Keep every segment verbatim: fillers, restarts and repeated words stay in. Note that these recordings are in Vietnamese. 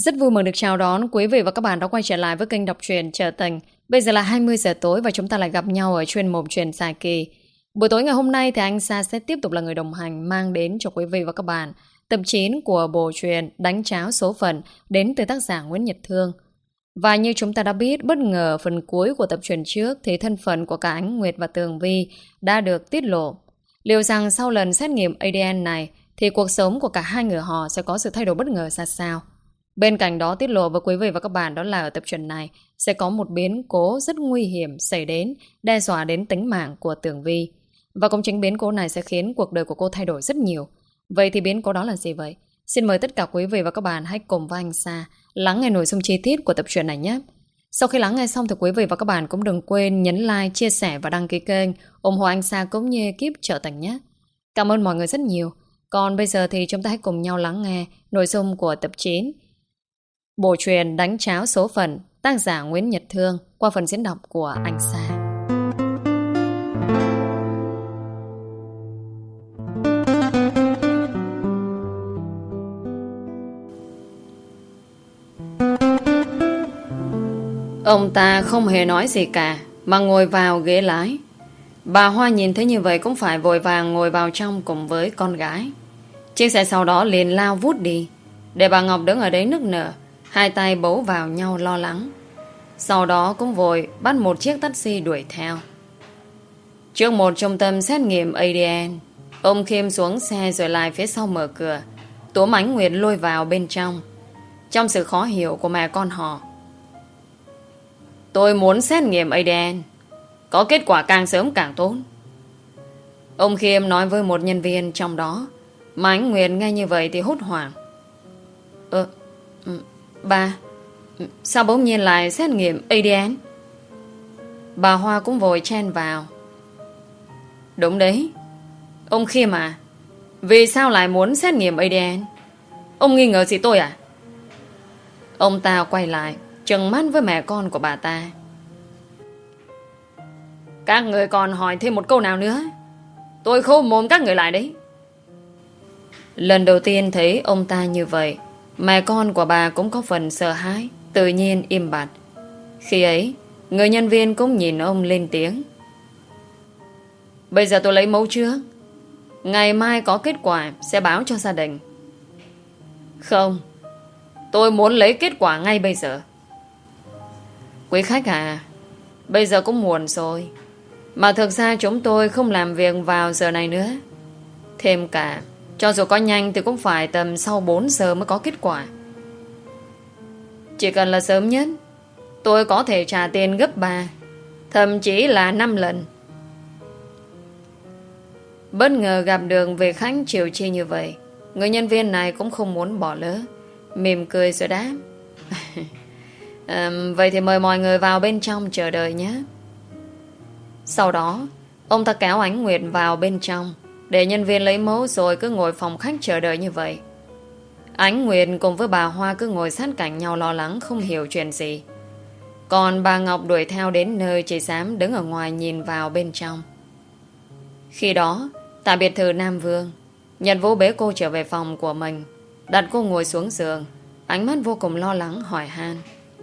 Rất vui mừng được chào đón quý vị và các bạn đã quay trở lại với kênh đọc truyện Trở Tình. Bây giờ là hai mươi giờ tối và chúng ta lại gặp nhau ở chuyên mục Truyện Dài Kỳ. Buổi tối ngày hôm nay thì anh Sa sẽ tiếp tục là người đồng hành mang đến cho quý vị và các bạn tập chín của bộ truyện Đánh Tráo Số Phận đến từ tác giả Nguyễn Nhật Thương. Và như chúng ta đã biết, bất ngờ phần cuối của tập truyện trước thì thân phận của cả Ánh Nguyệt và Tường Vi đã được tiết lộ. Liệu rằng sau lần xét nghiệm a đê en này thì cuộc sống của cả hai người họ sẽ có sự thay đổi bất ngờ ra sao? Bên cạnh đó, tiết lộ với quý vị và các bạn đó là ở tập truyện này sẽ có một biến cố rất nguy hiểm xảy đến, đe dọa đến tính mạng của Tường Vi. Và cũng chính biến cố này sẽ khiến cuộc đời của cô thay đổi rất nhiều. Vậy thì biến cố đó là gì vậy? Xin mời tất cả quý vị và các bạn hãy cùng với anh Sa lắng nghe nội dung chi tiết của tập truyện này nhé. Sau khi lắng nghe xong thì quý vị và các bạn cũng đừng quên nhấn like, chia sẻ và đăng ký kênh, ủng hộ anh Sa cũng như ekip Trở Tình nhé. Cảm ơn mọi người rất nhiều. Còn bây giờ thì chúng ta hãy cùng nhau lắng nghe nội dung của tập chín bộ truyện Đánh Tráo Số Phận, tác giả Nguyễn Nhật Thương qua phần diễn đọc của anh Sa. Ông ta không hề nói gì cả mà ngồi vào ghế lái. Bà Hoa nhìn thấy như vậy cũng phải vội vàng ngồi vào trong cùng với con gái. Chiếc xe sau đó liền lao vút đi, để bà Ngọc đứng ở đấy nức nở, hai tay bấu vào nhau lo lắng. Sau đó cũng vội bắt một chiếc taxi đuổi theo. Trước một trung tâm xét nghiệm a đê en, ông Khiêm xuống xe rồi lại phía sau mở cửa. Túm Ánh Nguyệt lôi vào bên trong. Trong sự khó hiểu của mẹ con họ: "Tôi muốn xét nghiệm a đê en, có kết quả càng sớm càng tốt." Ông Khiêm nói với một nhân viên trong đó. Mà Ánh Nguyệt nghe như vậy thì hốt hoảng: Ờ, bà, sao bỗng nhiên lại xét nghiệm a đê en? Bà Hoa cũng vội chen vào: "Đúng đấy, ông Khiêm à, vì sao lại muốn xét nghiệm a đê en? Ông nghi ngờ gì tôi à?" Ông ta quay lại trừng mắt với mẹ con của bà ta: "Các người còn hỏi thêm một câu nào nữa, tôi khô mồm các người lại đấy." Lần đầu tiên thấy ông ta như vậy, mẹ con của bà cũng có phần sợ hãi, tự nhiên im bặt. Khi ấy, người nhân viên cũng nhìn ông lên tiếng: "Bây giờ tôi lấy mẫu trước, ngày mai có kết quả sẽ báo cho gia đình." "Không, tôi muốn lấy kết quả ngay bây giờ." "Quý khách à, bây giờ cũng muộn rồi, mà thực ra chúng tôi không làm việc vào giờ này nữa. Thêm cả, cho dù có nhanh thì cũng phải tầm sau bốn giờ mới có kết quả. Chỉ cần là sớm nhất, tôi có thể trả tiền gấp ba, thậm chí là năm lần." Bất ngờ gặp được vị khách chiều chi như vậy, người nhân viên này cũng không muốn bỏ lỡ, mỉm cười rồi đáp: à, "Vậy thì mời mọi người vào bên trong chờ đợi nhé." Sau đó, ông ta kéo Ánh Nguyệt vào bên trong, để nhân viên lấy mẫu rồi cứ ngồi phòng khách chờ đợi như vậy. Ánh Nguyệt cùng với bà Hoa cứ ngồi sát cạnh nhau lo lắng không hiểu chuyện gì. Còn bà Ngọc đuổi theo đến nơi chỉ dám đứng ở ngoài nhìn vào bên trong. Khi đó, tại biệt thự Nam Vương, Nhật Vũ bế cô trở về phòng của mình, đặt cô ngồi xuống giường, ánh mắt vô cùng lo lắng hỏi han: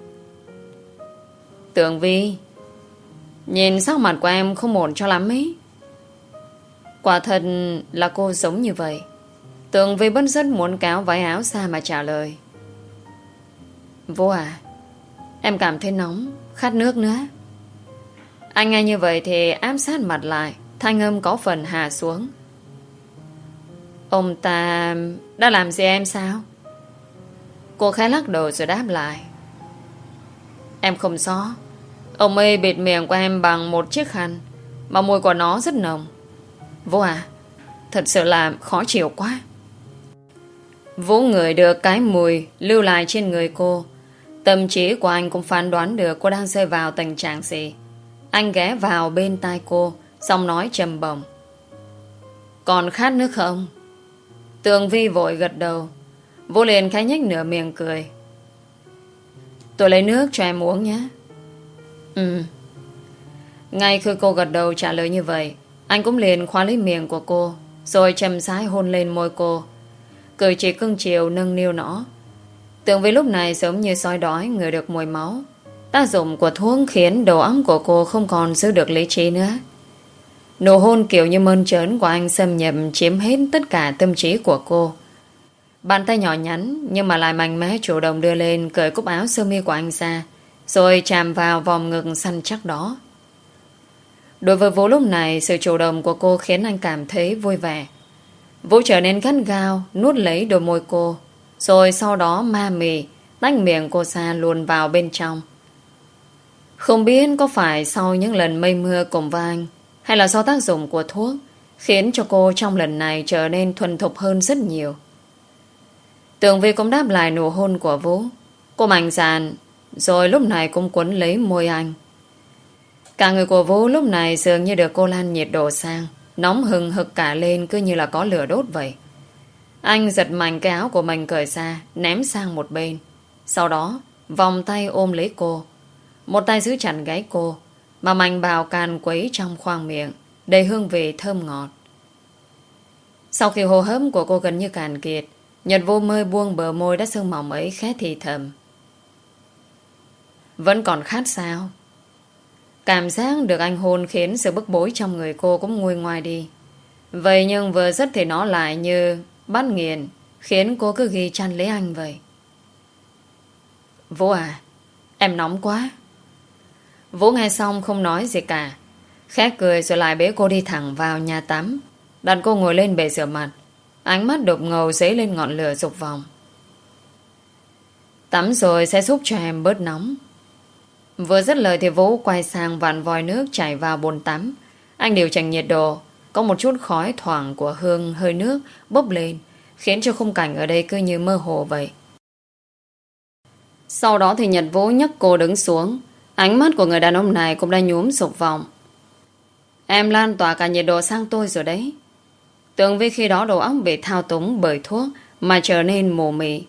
"Tường Vi, nhìn sắc mặt của em không ổn cho lắm ấy." Quả thật là cô giống như vậy. Tường Vi bất rất muốn cáo váy áo xa mà trả lời: "Vũ à, em cảm thấy nóng, khát nước nữa." Anh nghe như vậy thì áp sát mặt lại, thanh âm có phần hạ xuống: "Ông ta đã làm gì em sao?" Cô khẽ lắc đầu rồi đáp lại: "Em không rõ. Ông ấy bịt miệng của em bằng một chiếc khăn, mà mùi của nó rất nồng. Vũ à, thật sự là khó chịu quá." Vũ ngửi được cái mùi lưu lại trên người cô. Tâm trí của anh cũng phán đoán được cô đang rơi vào tình trạng gì. Anh ghé vào bên tai cô, xong nói trầm bổng: "Còn khát nước không?" Tường Vi vội gật đầu. Vũ liền khẽ nhếch nửa miệng cười: "Tôi lấy nước cho em uống nhé." "Ừ." Ngay khi cô gật đầu trả lời như vậy, anh cũng liền khóa lấy miệng của cô, rồi chậm rãi hôn lên môi cô, cử chỉ cưng chiều nâng niu nó. Tường Vi lúc này giống như sói đói ngửi được mùi máu. Tác dụng của thuốc khiến đầu óc của cô không còn giữ được lý trí nữa. Nụ hôn kiểu như mơn trớn của anh xâm nhập chiếm hết tất cả tâm trí của cô. Bàn tay nhỏ nhắn nhưng mà lại mạnh mẽ chủ động đưa lên, cởi cúc áo sơ mi của anh ra, rồi chạm vào vòng ngực săn chắc đó. Đối với Vũ lúc này, sự chủ động của cô khiến anh cảm thấy vui vẻ. Vũ trở nên gắt gao, nuốt lấy đôi môi cô, rồi sau đó ma mì tách miệng cô ra luồn vào bên trong. Không biết có phải sau những lần mây mưa cùng với anh, hay là do tác dụng của thuốc, khiến cho cô trong lần này trở nên thuần thục hơn rất nhiều. Tường Vi cũng đáp lại nụ hôn của Vũ. Cô mạnh dạn, rồi lúc này cũng quấn lấy môi anh. Cả người của Vũ lúc này dường như được cô lan nhiệt độ sang, nóng hừng hực cả lên, cứ như là có lửa đốt vậy. Anh giật mạnh cái áo của mình cởi ra, ném sang một bên. Sau đó vòng tay ôm lấy cô, một tay giữ chặt gáy cô, mà mạnh bào càn quấy trong khoang miệng, đầy hương vị thơm ngọt. Sau khi hô hấp của cô gần như cạn kiệt, Nhật Vũ mới buông bờ môi đã sương mỏng ấy khẽ thì thầm. Vẫn còn khát sao? Cảm giác được anh hôn khiến sự bức bối trong người cô cũng nguôi ngoai đi. Vậy nhưng vừa dứt thì nó lại như bắt nghiền, khiến cô cứ ghi chăn lấy anh vậy. Vũ à, em nóng quá. Vũ nghe xong không nói gì cả, khẽ cười rồi lại bế cô đi thẳng vào nhà tắm, đặt cô ngồi lên bể rửa mặt. Ánh mắt đục ngầu dấy lên ngọn lửa dục vọng. Tắm rồi sẽ giúp cho em bớt nóng. Vừa dứt lời thì Vũ quay sang vặn vòi nước chảy vào bồn tắm. Anh điều chỉnh nhiệt độ. Có một chút khói thoảng của hương hơi nước bốc lên, khiến cho khung cảnh ở đây cứ như mơ hồ vậy. Sau đó thì Nhật Vũ nhấc cô đứng xuống. Ánh mắt của người đàn ông này cũng đã nhuốm dục vọng. Em lan tỏa cả nhiệt độ sang tôi rồi đấy. Tường Vi khi đó đầu óc bị thao túng bởi thuốc mà trở nên mù mị.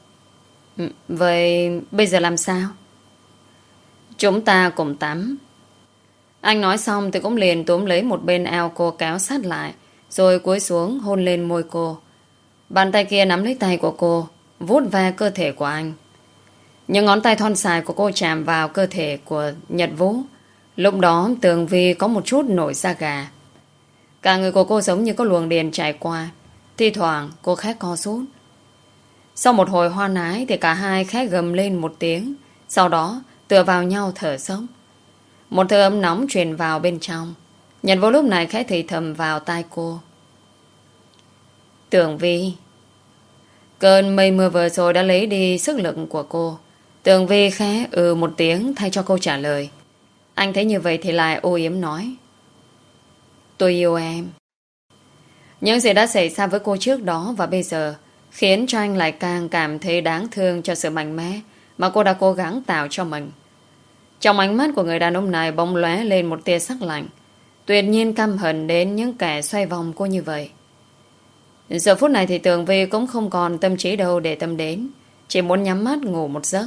Vậy bây giờ làm sao? Chúng ta cùng tắm. Anh nói xong thì cũng liền túm lấy một bên eo cô kéo sát lại, rồi cúi xuống hôn lên môi cô. Bàn tay kia nắm lấy tay của cô, vuốt ve cơ thể của anh. Những ngón tay thon dài của cô chạm vào cơ thể của Nhật Vũ. Lúc đó Tường Vi có một chút nổi da gà. Cả người của cô giống như có luồng điện chạy qua. Thi thoảng cô khẽ co rút. Sau một hồi hoan ái thì cả hai khẽ gầm lên một tiếng. Sau đó tựa vào nhau thở dốc. Một hơi ấm nóng truyền vào bên trong. Nhật Vũ lúc này khẽ thì thầm vào tai cô. Tường Vi. Cơn mây mưa vừa rồi đã lấy đi sức lực của cô. Tường Vi khẽ ừ một tiếng thay cho câu trả lời. Anh thấy như vậy thì lại ô yếm nói. Tôi yêu em. Những gì đã xảy ra với cô trước đó và bây giờ khiến cho anh lại càng cảm thấy đáng thương cho sự mạnh mẽ mà cô đã cố gắng tạo cho mình. Trong ánh mắt của người đàn ông này bỗng lóe lên một tia sắc lạnh, tuyệt nhiên căm hận đến những kẻ xoay vòng cô như vậy. Giờ phút này thì Tường Vi cũng không còn tâm trí đâu để tâm đến, chỉ muốn nhắm mắt ngủ một giấc.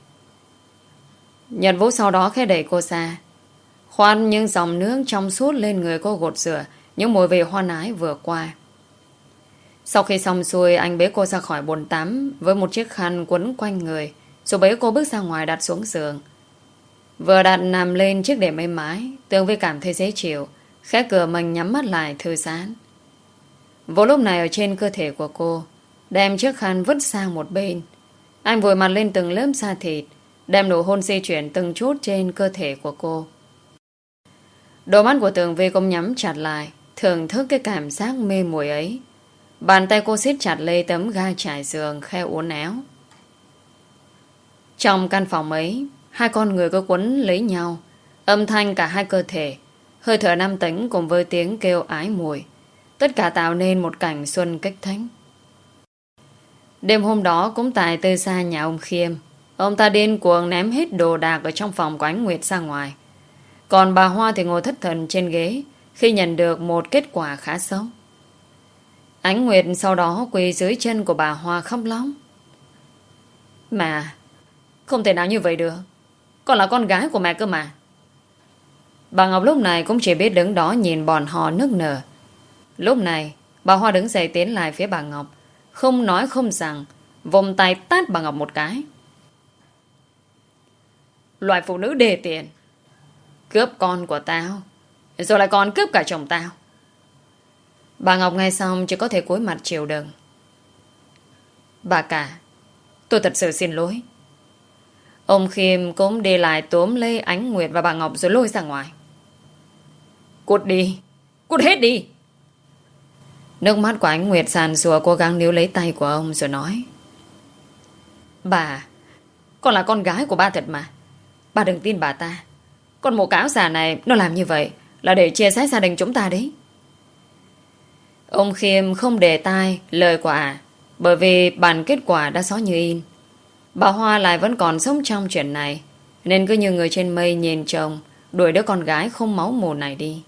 Nhật Vũ sau đó khẽ đẩy cô ra, khoan những dòng nước trong suốt lên người cô gột rửa những mùi vị hoan ái vừa qua. Sau khi xong xuôi, anh bế cô ra khỏi bồn tắm với một chiếc khăn quấn quanh người, rồi bế cô bước ra ngoài đặt xuống giường. Vừa đặt nằm lên chiếc đệm êm mái, Tường Vi cảm thấy dễ chịu, khẽ cửa mình nhắm mắt lại thư giãn. Vô lúc này ở trên cơ thể của cô, đem chiếc khăn vứt sang một bên. Anh vùi mặt lên từng lớp da thịt, đem nụ hôn di chuyển từng chút trên cơ thể của cô. Đôi mắt của Tường Vi cũng nhắm chặt lại, thưởng thức cái cảm giác mê muội ấy. Bàn tay cô siết chặt lấy tấm ga trải giường khe uốn éo. Trong căn phòng ấy, hai con người cứ quấn lấy nhau, âm thanh cả hai cơ thể, hơi thở nam tính cùng với tiếng kêu ái mùi, tất cả tạo nên một cảnh xuân kích thích. Đêm hôm đó cũng tại từ xa nhà ông Khiêm, ông ta điên cuồng ném hết đồ đạc ở trong phòng của Ánh Nguyệt ra ngoài. Còn bà Hoa thì ngồi thất thần trên ghế khi nhận được một kết quả khá xấu. Ánh Nguyệt sau đó quỳ dưới chân của bà Hoa khóc lóc. Mà, không thể nào như vậy được. Con là con gái của mẹ cơ mà. Bà Ngọc lúc này cũng chỉ biết đứng đó nhìn bọn họ nức nở. Lúc này, bà Hoa đứng dậy tiến lại phía bà Ngọc, không nói không rằng, vùng tay tát bà Ngọc một cái. Loại phụ nữ đề tiền, cướp con của tao, rồi lại còn cướp cả chồng tao. Bà Ngọc nghe xong chỉ có thể cúi mặt chịu đựng. Bà cả, tôi thật sự xin lỗi. Ông Khiêm cũng đi lại túm lấy Ánh Nguyệt và bà Ngọc rồi lôi ra ngoài. Cút đi, cút hết đi. Nước mắt của Ánh Nguyệt sàn sùa cố gắng níu lấy tay của ông rồi nói. Bà, con là con gái của ba thật mà. Bà đừng tin bà ta. Con mụ cáo già này nó làm như vậy là để chia sẻ gia đình chúng ta đấy. Ông Khiêm không để tai lời của ả, bởi vì bản kết quả đã rõ như in. Bà Hoa lại vẫn còn sống trong chuyện này, nên cứ như người trên mây nhìn chồng đuổi đứa con gái không máu mù này đi.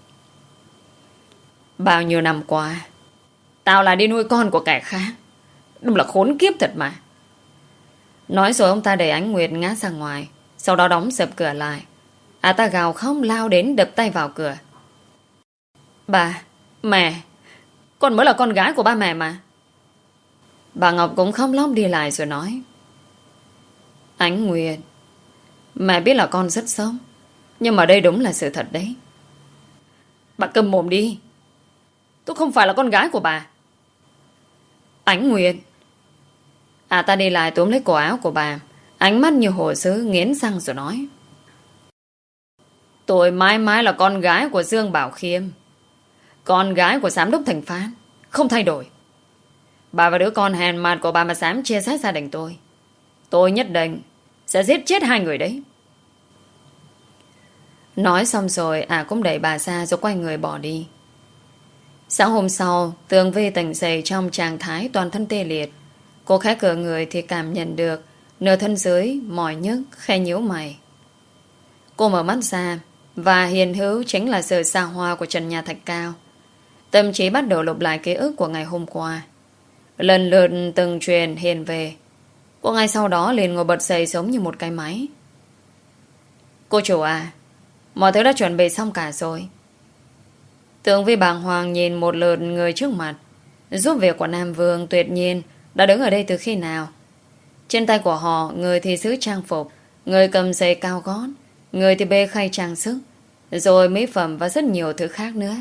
Bao nhiêu năm qua tao lại đi nuôi con của kẻ khác, đúng là khốn kiếp thật mà. Nói rồi ông ta đẩy Ánh Nguyệt ngã ra ngoài, sau đó đóng sập cửa lại. À ta gào khóc lao đến đập tay vào cửa. Bà, mẹ, con mới là con gái của ba mẹ mà. Bà Ngọc cũng khóc lóc đi lại rồi nói. Ánh Nguyệt, mẹ biết là con rất sống, nhưng mà đây đúng là sự thật đấy. Bà câm mồm đi. Tôi không phải là con gái của bà. Ánh Nguyệt. À ta đi lại túm lấy cổ áo của bà, ánh mắt như hồ sứ nghiến răng rồi nói. Tôi mãi mãi là con gái của Dương Bảo Khiêm, con gái của giám đốc Thành Phan, không thay đổi. Bà và đứa con hèn mạt của bà mà dám chia sát gia đình tôi, tôi nhất định sẽ giết chết hai người đấy. Nói xong rồi à cũng đẩy bà ra rồi quay người bỏ đi. Sáng hôm sau, Tường Vi tỉnh dậy trong trạng thái toàn thân tê liệt. Cô khẽ cửa người thì cảm nhận được nửa thân dưới mỏi nhức, khẽ nhíu mày. Cô mở mắt ra và hiện hữu chính là sự xa hoa của trần nhà thạch cao. Tâm trí bắt đầu lục lại ký ức của ngày hôm qua. Lần lượt từng truyền hiện về. Cô ngay sau đó liền ngồi bật dậy giống như một cái máy. Cô chủ à, mọi thứ đã chuẩn bị xong cả rồi. Tường Vi bàng hoàng nhìn một lượt người trước mặt. Giúp việc của Nam Vương tuyệt nhiên đã đứng ở đây từ khi nào. Trên tay của họ, người thì giữ trang phục, người cầm giày cao gót, người thì bê khay trang sức, rồi mỹ phẩm và rất nhiều thứ khác nữa.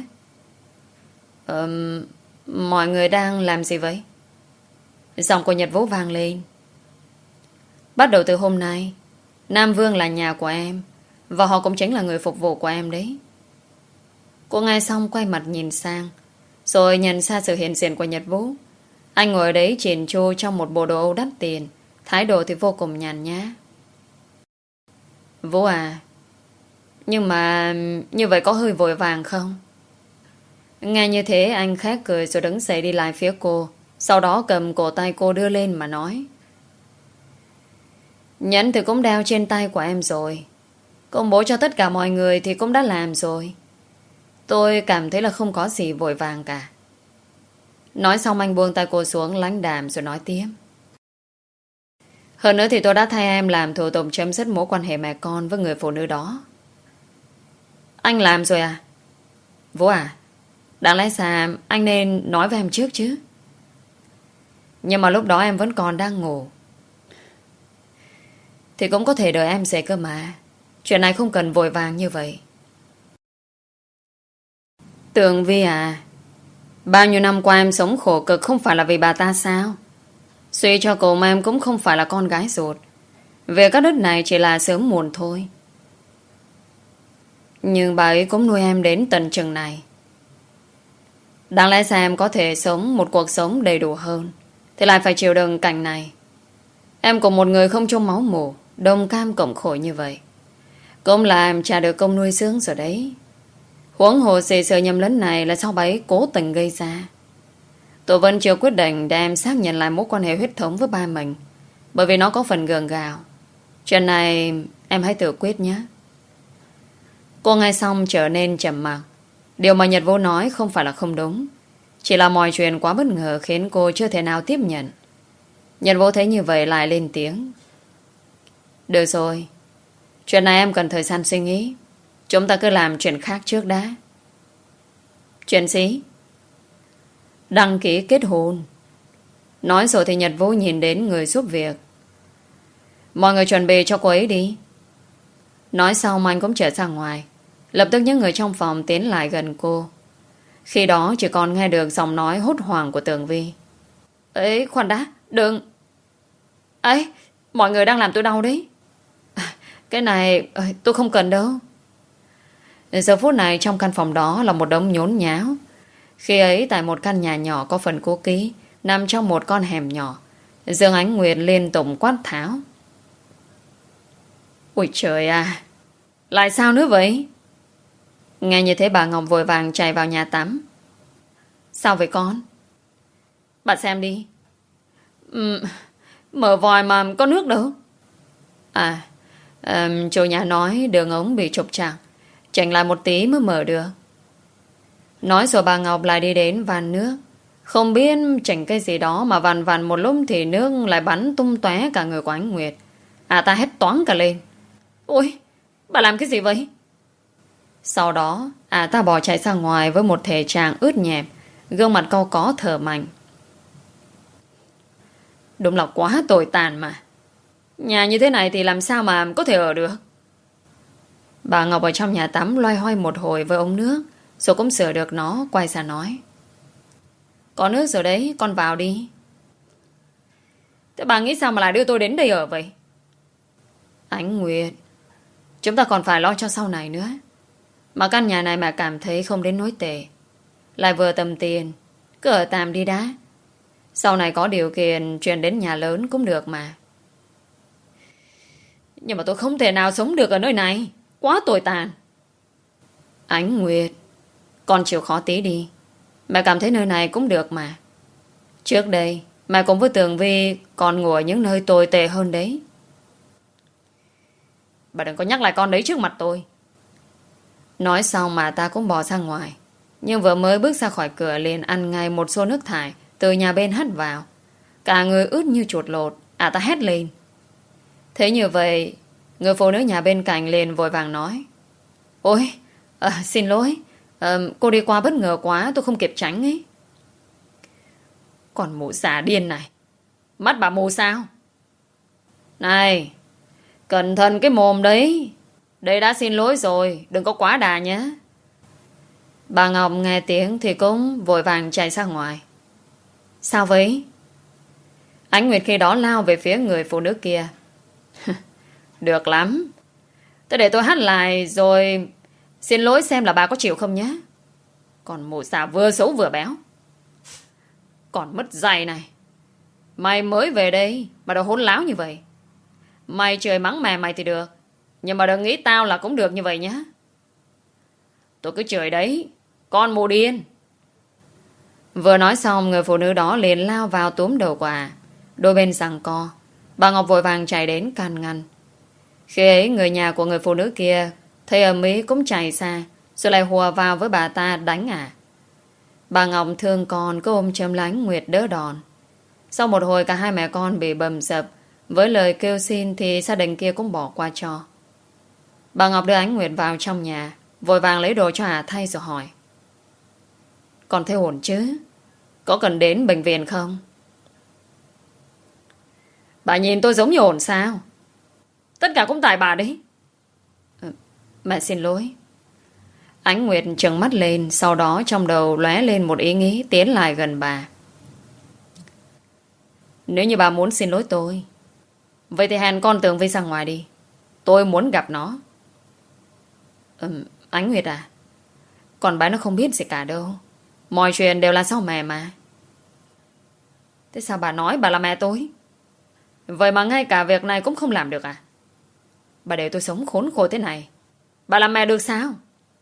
Ừm, mọi người đang làm gì vậy? Giọng của Nhật Vũ vang lên. Bắt đầu từ hôm nay, Nam Vương là nhà của em, và họ cũng chính là người phục vụ của em đấy. Cô nghe xong quay mặt nhìn sang, rồi nhận ra sự hiện diện của Nhật Vũ. Anh ngồi ở đấy chỉn chu trong một bộ đồ Âu đắt tiền, thái độ thì vô cùng nhàn nhã. Vũ à, nhưng mà như vậy có hơi vội vàng không? Nghe như thế anh khẽ cười rồi đứng dậy đi lại phía cô, sau đó cầm cổ tay cô đưa lên mà nói. Nhẫn thì cũng đeo trên tay của em rồi, công bố cho tất cả mọi người thì cũng đã làm rồi. Tôi cảm thấy là không có gì vội vàng cả. Nói xong anh buông tay cô xuống lãnh đạm rồi nói tiếp. Hơn nữa thì tôi đã thay em làm thủ tục chấm dứt mối quan hệ mẹ con với người phụ nữ đó. Anh làm rồi à? Vũ à, đáng lẽ ra anh nên nói với em trước chứ. Nhưng mà lúc đó em vẫn còn đang ngủ. Thì cũng có thể đợi em dậy cơ mà. Chuyện này không cần vội vàng như vậy. Tường Vi à, bao nhiêu năm qua em sống khổ cực không phải là vì bà ta sao? Suy cho cùng em cũng không phải là con gái ruột. Về các đất này chỉ là sớm muộn thôi. Nhưng bà ấy cũng nuôi em đến tận chừng này. Đáng lẽ ra em có thể sống một cuộc sống đầy đủ hơn, thì lại phải chịu đựng cảnh này. Em cùng một người không chung máu mủ, đồng cam cộng khổ như vậy, cũng là em trả được công nuôi dưỡng rồi đấy. Huống hồ sự sự nhầm lẫn này là do bà ấy cố tình gây ra. Tôi vẫn chưa quyết định để em xác nhận lại mối quan hệ huyết thống với ba mình, bởi vì nó có phần gượng gạo. Chuyện này em hãy tự quyết nhé. Cô nghe xong trở nên trầm mặc. Điều mà Nhật Vũ nói không phải là không đúng, chỉ là mọi chuyện quá bất ngờ khiến cô chưa thể nào tiếp nhận. Nhật Vũ thấy như vậy lại lên tiếng. Được rồi, chuyện này em cần thời gian suy nghĩ. Chúng ta cứ làm chuyện khác trước đã. Chuyện gì? Đăng ký kết hôn. Nói rồi thì Nhật Vũ nhìn đến người giúp việc. Mọi người chuẩn bị cho cô ấy đi. Nói xong anh cũng trở ra ngoài. Lập tức những người trong phòng tiến lại gần cô. Khi đó chỉ còn nghe được giọng nói hốt hoảng của Tường Vi. Ấy, khoan đã, đừng. Ấy, mọi người đang làm tôi đau đấy. À, cái này tôi không cần đâu. Giờ phút này trong căn phòng đó là một đống nhốn nháo. Khi ấy tại một căn nhà nhỏ có phần cũ kỹ, nằm trong một con hẻm nhỏ, Dương Ánh Nguyệt liên tục quát tháo. Ôi trời à, lại sao nữa vậy? Nghe như thế bà Ngọc vội vàng chạy vào nhà tắm. Sao vậy con? Bà xem đi. Uhm, mở vòi mà có nước đâu. À, um, chủ nhà nói đường ống bị trục trặc, chỉnh lại một tí mới mở được. Nói rồi bà Ngọc lại đi đến van nước. Không biết chỉnh cái gì đó mà vằn vằn một lúc thì nước lại bắn tung tóe cả người của Ánh Nguyệt. À ta hét toáng cả lên. Ôi, bà làm cái gì vậy? Sau đó, à ta bỏ chạy ra ngoài với một thể trạng ướt nhẹp, gương mặt cau có thở mạnh. Đúng là quá tồi tàn mà. Nhà như thế này thì làm sao mà có thể ở được? Bà Ngọc ở trong nhà tắm loay hoay một hồi với ống nước, rồi cũng sửa được nó, quay ra nói. Có nước rồi đấy, con vào đi. Thế bà nghĩ sao mà lại đưa tôi đến đây ở vậy? Ánh Nguyệt, chúng ta còn phải lo cho sau này nữa. Mà căn nhà này mà cảm thấy không đến nỗi tệ, lại vừa tầm tiền, cứ ở tạm đi đã. Sau này có điều kiện chuyển đến nhà lớn cũng được mà. Nhưng mà tôi không thể nào sống được ở nơi này, quá tồi tàn. Ánh Nguyệt, con chịu khó tí đi. Mẹ cảm thấy nơi này cũng được mà. Trước đây mẹ cũng với Tường Vi còn ngủ ở những nơi tồi tệ hơn đấy. Bà đừng có nhắc lại con đấy trước mặt tôi. Nói xong mà ta cũng bỏ ra ngoài. Nhưng vừa mới bước ra khỏi cửa liền ăn ngay một xô nước thải từ nhà bên hắt vào. Cả người ướt như chuột lột. À ta hét lên. Thế như vậy, người phụ nữ nhà bên cạnh liền vội vàng nói. Ôi, à, xin lỗi. à, Cô đi qua bất ngờ quá, tôi không kịp tránh ấy. Còn mụ xà điên này, mắt bà mù sao? Này, cẩn thận cái mồm đấy. Đây đã xin lỗi rồi, đừng có quá đà nhé. Bà Ngọc nghe tiếng thì cũng vội vàng chạy ra ngoài. Sao vậy? Ánh Nguyệt khi đó lao về phía người phụ nữ kia. Được lắm. Thế để tôi hát lại rồi xin lỗi xem là bà có chịu không nhé. Còn mụ xà vừa xấu vừa béo. Còn mất dạy này. Mày mới về đây mà đã hỗn láo như vậy. Mày trời mắng mẹ mày thì được, nhưng mà đừng nghĩ tao là cũng được như vậy nhé. Tôi cứ chửi đấy, con mù điên. Vừa nói xong, người phụ nữ đó liền lao vào túm đầu quà. Đôi bên giằng co. Bà Ngọc vội vàng chạy đến can ngăn. Khi ấy người nhà của người phụ nữ kia thấy ầm ĩ cũng chạy xa, rồi lại hùa vào với bà ta đánh à. Bà Ngọc thương con cứ ôm châm lánh Nguyệt đỡ đòn. Sau một hồi cả hai mẹ con bị bầm dập, với lời kêu xin thì gia đình kia cũng bỏ qua cho. Bà Ngọc đưa Ánh Nguyệt vào trong nhà, vội vàng lấy đồ cho Hà thay rồi hỏi. Con thấy ổn chứ? Có cần đến bệnh viện không? Bà nhìn tôi giống như ổn sao? Tất cả cũng tại bà đấy. Ừ, mẹ xin lỗi. Ánh Nguyệt trừng mắt lên, sau đó trong đầu lóe lên một ý nghĩ tiến lại gần bà. Nếu như bà muốn xin lỗi tôi, vậy thì hẹn con Tường Vi ra ngoài đi. Tôi muốn gặp nó. Ừ, Ánh Nguyệt à, con bé nó không biết gì cả đâu. Mọi chuyện đều là sau mẹ mà. Thế sao bà nói bà là mẹ tôi? Vậy mà ngay cả việc này cũng không làm được à? Bà để tôi sống khốn khổ thế này, bà làm mẹ được sao?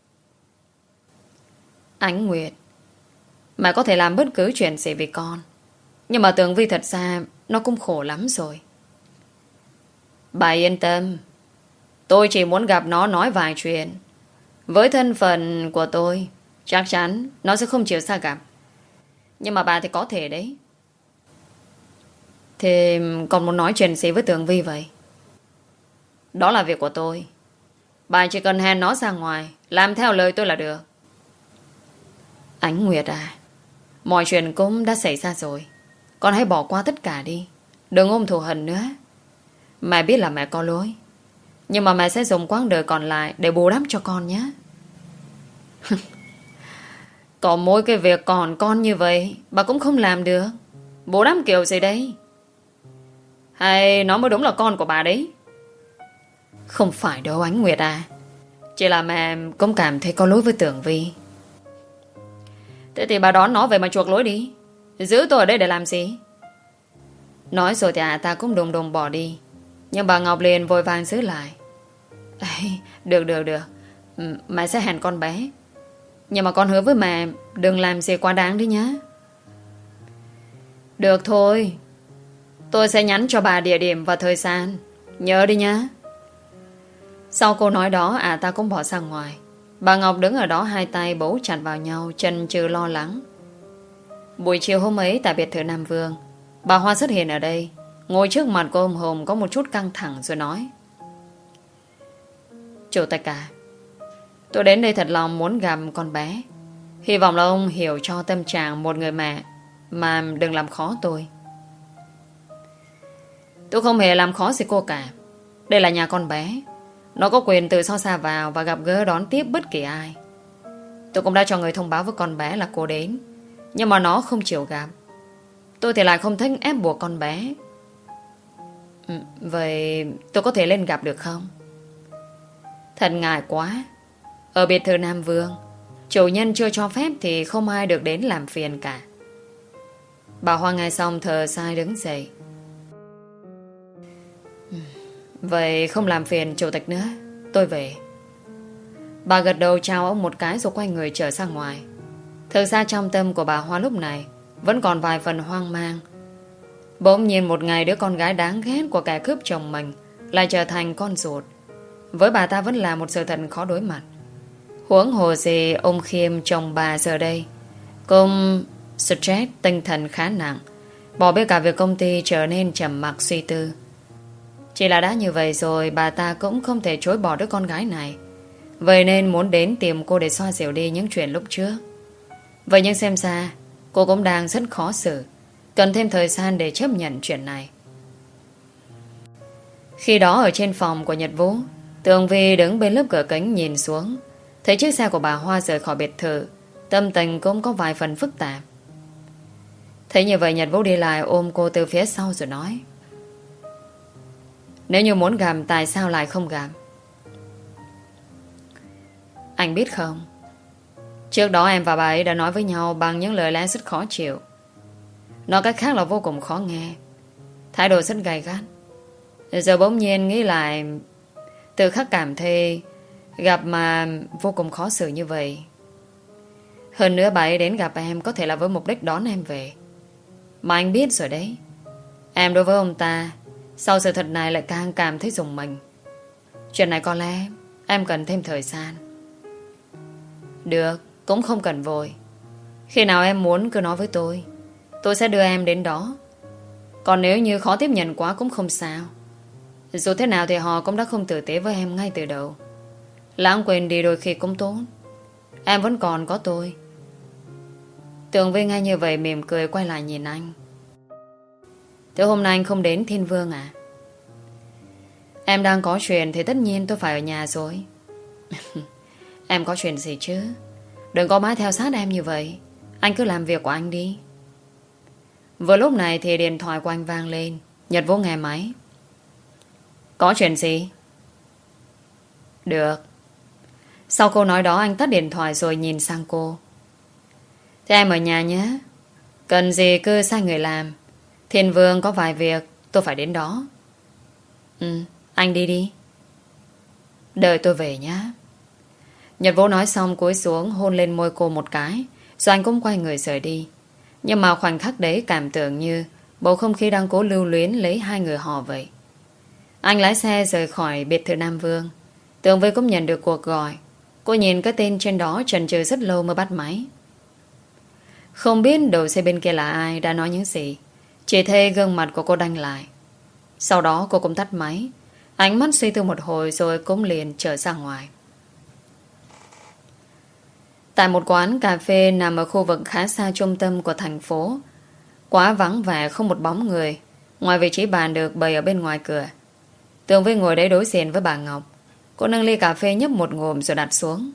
Ánh Nguyệt, mẹ có thể làm bất cứ chuyện gì vì con, nhưng mà Tường Vi thật ra nó cũng khổ lắm rồi. Bà yên tâm, tôi chỉ muốn gặp nó nói vài chuyện. Với thân phận của tôi, chắc chắn nó sẽ không chịu xa gặp. Nhưng mà bà thì có thể đấy. Thì còn muốn nói chuyện gì với Tường Vi vậy? Đó là việc của tôi. Bà chỉ cần hẹn nó ra ngoài, làm theo lời tôi là được. Ánh Nguyệt à, mọi chuyện cũng đã xảy ra rồi. Con hãy bỏ qua tất cả đi. Đừng ôm thù hận nữa. Mẹ biết là mẹ có lỗi, nhưng mà mẹ sẽ dùng quãng đời còn lại để bù đắp cho con nhé. Có mỗi cái việc còn con như vậy bà cũng không làm được. Bù đắp kiểu gì đấy? Hay nó mới đúng là con của bà đấy? Không phải đâu Ánh Nguyệt à. Chỉ là mẹ cũng cảm thấy có lỗi với Tưởng Vi. Thế thì bà đón nó về mà chuộc lỗi đi. Giữ tôi ở đây để làm gì? Nói rồi thì à ta cũng đùng đùng bỏ đi. Nhưng bà Ngọc liền vội vàng giữ lại. Ê, được được được, mẹ sẽ hẹn con bé. Nhưng mà con hứa với mẹ đừng làm gì quá đáng đi nhá. Được thôi, tôi sẽ nhắn cho bà địa điểm và thời gian. Nhớ đi nhá. Sau câu nói đó à ta cũng bỏ ra ngoài. Bà Ngọc đứng ở đó hai tay bấu chặt vào nhau, chần chừ lo lắng. Buổi chiều hôm ấy tại biệt thự Nam Vương, bà Hoa xuất hiện ở đây, ngồi trước mặt của ông Hùng có một chút căng thẳng rồi nói: Chủ tịch à, tôi đến đây thật lòng muốn gặp con bé. Hy vọng là ông hiểu cho tâm trạng một người mẹ, mà đừng làm khó tôi. Tôi không hề làm khó gì cô cả. Đây là nhà con bé, nó có quyền tự do xa vào và gặp gỡ đón tiếp bất kỳ ai. Tôi cũng đã cho người thông báo với con bé là cô đến, nhưng mà nó không chịu gặp. Tôi thì lại không thích ép buộc con bé. ừ, Vậy tôi có thể lên gặp được không? Thật ngại quá. Ở biệt thự Nam Vương, chủ nhân chưa cho phép thì không ai được đến làm phiền cả. Bà Hoa nghe xong thở dài đứng dậy. Vậy không làm phiền chủ tịch nữa, tôi về. Bà gật đầu chào ông một cái rồi quay người trở ra ngoài. Thực ra trong tâm của bà Hoa lúc này vẫn còn vài phần hoang mang. Bỗng nhiên một ngày đứa con gái đáng ghét của kẻ cướp chồng mình lại trở thành con ruột. Với bà ta vẫn là một sự thật khó đối mặt. Huống hồ gì ông Khiêm chồng bà giờ đây cũng stress tinh thần khá nặng, bỏ bê cả việc công ty trở nên trầm mặc suy tư. Chỉ là đã như vậy rồi, bà ta cũng không thể chối bỏ đứa con gái này. Vậy nên muốn đến tìm cô để xoa dịu đi những chuyện lúc trước. Vậy nhưng xem ra cô cũng đang rất khó xử, cần thêm thời gian để chấp nhận chuyện này. Khi đó ở trên phòng của Nhật Vũ, Tường Vi đứng bên lớp cửa kính nhìn xuống, thấy chiếc xe của bà Hoa rời khỏi biệt thự. Tâm tình cũng có vài phần phức tạp. Thấy như vậy Nhật Vũ đi lại ôm cô từ phía sau rồi nói: Nếu như muốn gặp tại sao lại không gặp? Anh biết không, trước đó em và bà ấy đã nói với nhau bằng những lời lẽ rất khó chịu. Nói cách khác là vô cùng khó nghe, thái độ rất gay gắt. Giờ bỗng nhiên nghĩ lại, tự khắc cảm thấy gặp mà vô cùng khó xử như vậy. Hơn nữa bà ấy đến gặp em có thể là với mục đích đón em về. Mà anh biết rồi đấy, em đối với ông ta sau sự thật này lại càng cảm thấy rùng mình. Chuyện này có lẽ em cần thêm thời gian. Được, cũng không cần vội. Khi nào em muốn cứ nói với tôi, tôi sẽ đưa em đến đó. Còn nếu như khó tiếp nhận quá cũng không sao. Dù thế nào thì họ cũng đã không tử tế với em ngay từ đầu. Lãng quên đi đôi khi cũng tốt. Em vẫn còn có tôi. Tường Vi ngay như vậy mỉm cười quay lại nhìn anh. Thế hôm nay anh không đến Thiên Vương à? Em đang có chuyện thì tất nhiên tôi phải ở nhà rồi. Em có chuyện gì chứ? Đừng có mãi theo sát em như vậy. Anh cứ làm việc của anh đi. Vừa lúc này thì điện thoại của anh vang lên. Nhật Vũ nghe máy. Có chuyện gì? Được. Sau câu nói đó anh tắt điện thoại rồi nhìn sang cô. Thế em ở nhà nhé. Cần gì cứ sai người làm. Thiên Vương có vài việc tôi phải đến đó. Ừ, anh đi đi. Đợi tôi về nhé. Nhật Vũ nói xong cúi xuống hôn lên môi cô một cái, rồi anh cũng quay người rời đi. Nhưng mà khoảnh khắc đấy cảm tưởng như bầu không khí đang cố lưu luyến lấy hai người họ vậy. Anh lái xe rời khỏi biệt thự Nam Vương. Tường Vi cũng nhận được cuộc gọi. Cô nhìn cái tên trên đó chần chừ rất lâu mới bắt máy. Không biết đầu xe bên kia là ai, đã nói những gì. Chỉ thấy gương mặt của cô đanh lại. Sau đó cô cũng tắt máy. Ánh mắt suy tư một hồi rồi cũng liền trở ra ngoài. Tại một quán cà phê nằm ở khu vực khá xa trung tâm của thành phố, Quá vắng vẻ, không một bóng người, ngoài vị trí bàn được bày ở bên ngoài cửa. Tường Vi ngồi đấy đối diện với bà Ngọc. Cô nâng ly cà phê nhấp một ngụm rồi đặt xuống.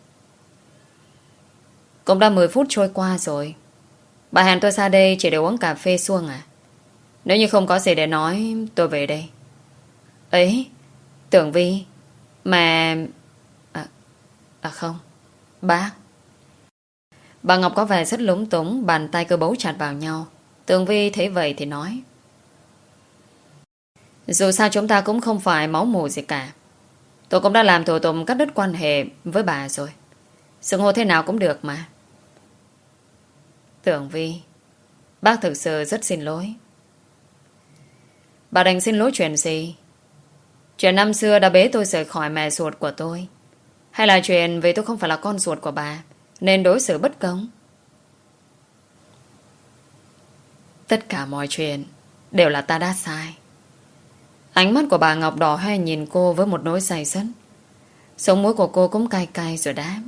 Cũng đã mười phút trôi qua rồi. Bà hẹn tôi ra đây chỉ để uống cà phê suông à? Nếu như không có gì để nói, tôi về đây. Ấy, Tường Vi, mà... À, à không, bác. Bà Ngọc có vẻ rất lúng túng, bàn tay cứ bấu chặt vào nhau. Tường Vi thấy vậy thì nói: dù sao chúng ta cũng không phải máu mủ gì cả. Tôi cũng đã làm thủ tục cắt đứt quan hệ với bà rồi. Xưng hô thế nào cũng được mà. Tường Vi, bác thực sự rất xin lỗi. Bà đành xin lỗi chuyện gì? Chuyện năm xưa đã bế tôi rời khỏi mẹ ruột của tôi, hay là chuyện vì tôi không phải là con ruột của bà nên đối xử bất công? Tất cả mọi chuyện đều là ta đã sai. Ánh mắt của bà Ngọc đỏ hoe nhìn cô với một nỗi say sứt. Sống mũi của cô cũng cay cay rồi đáp: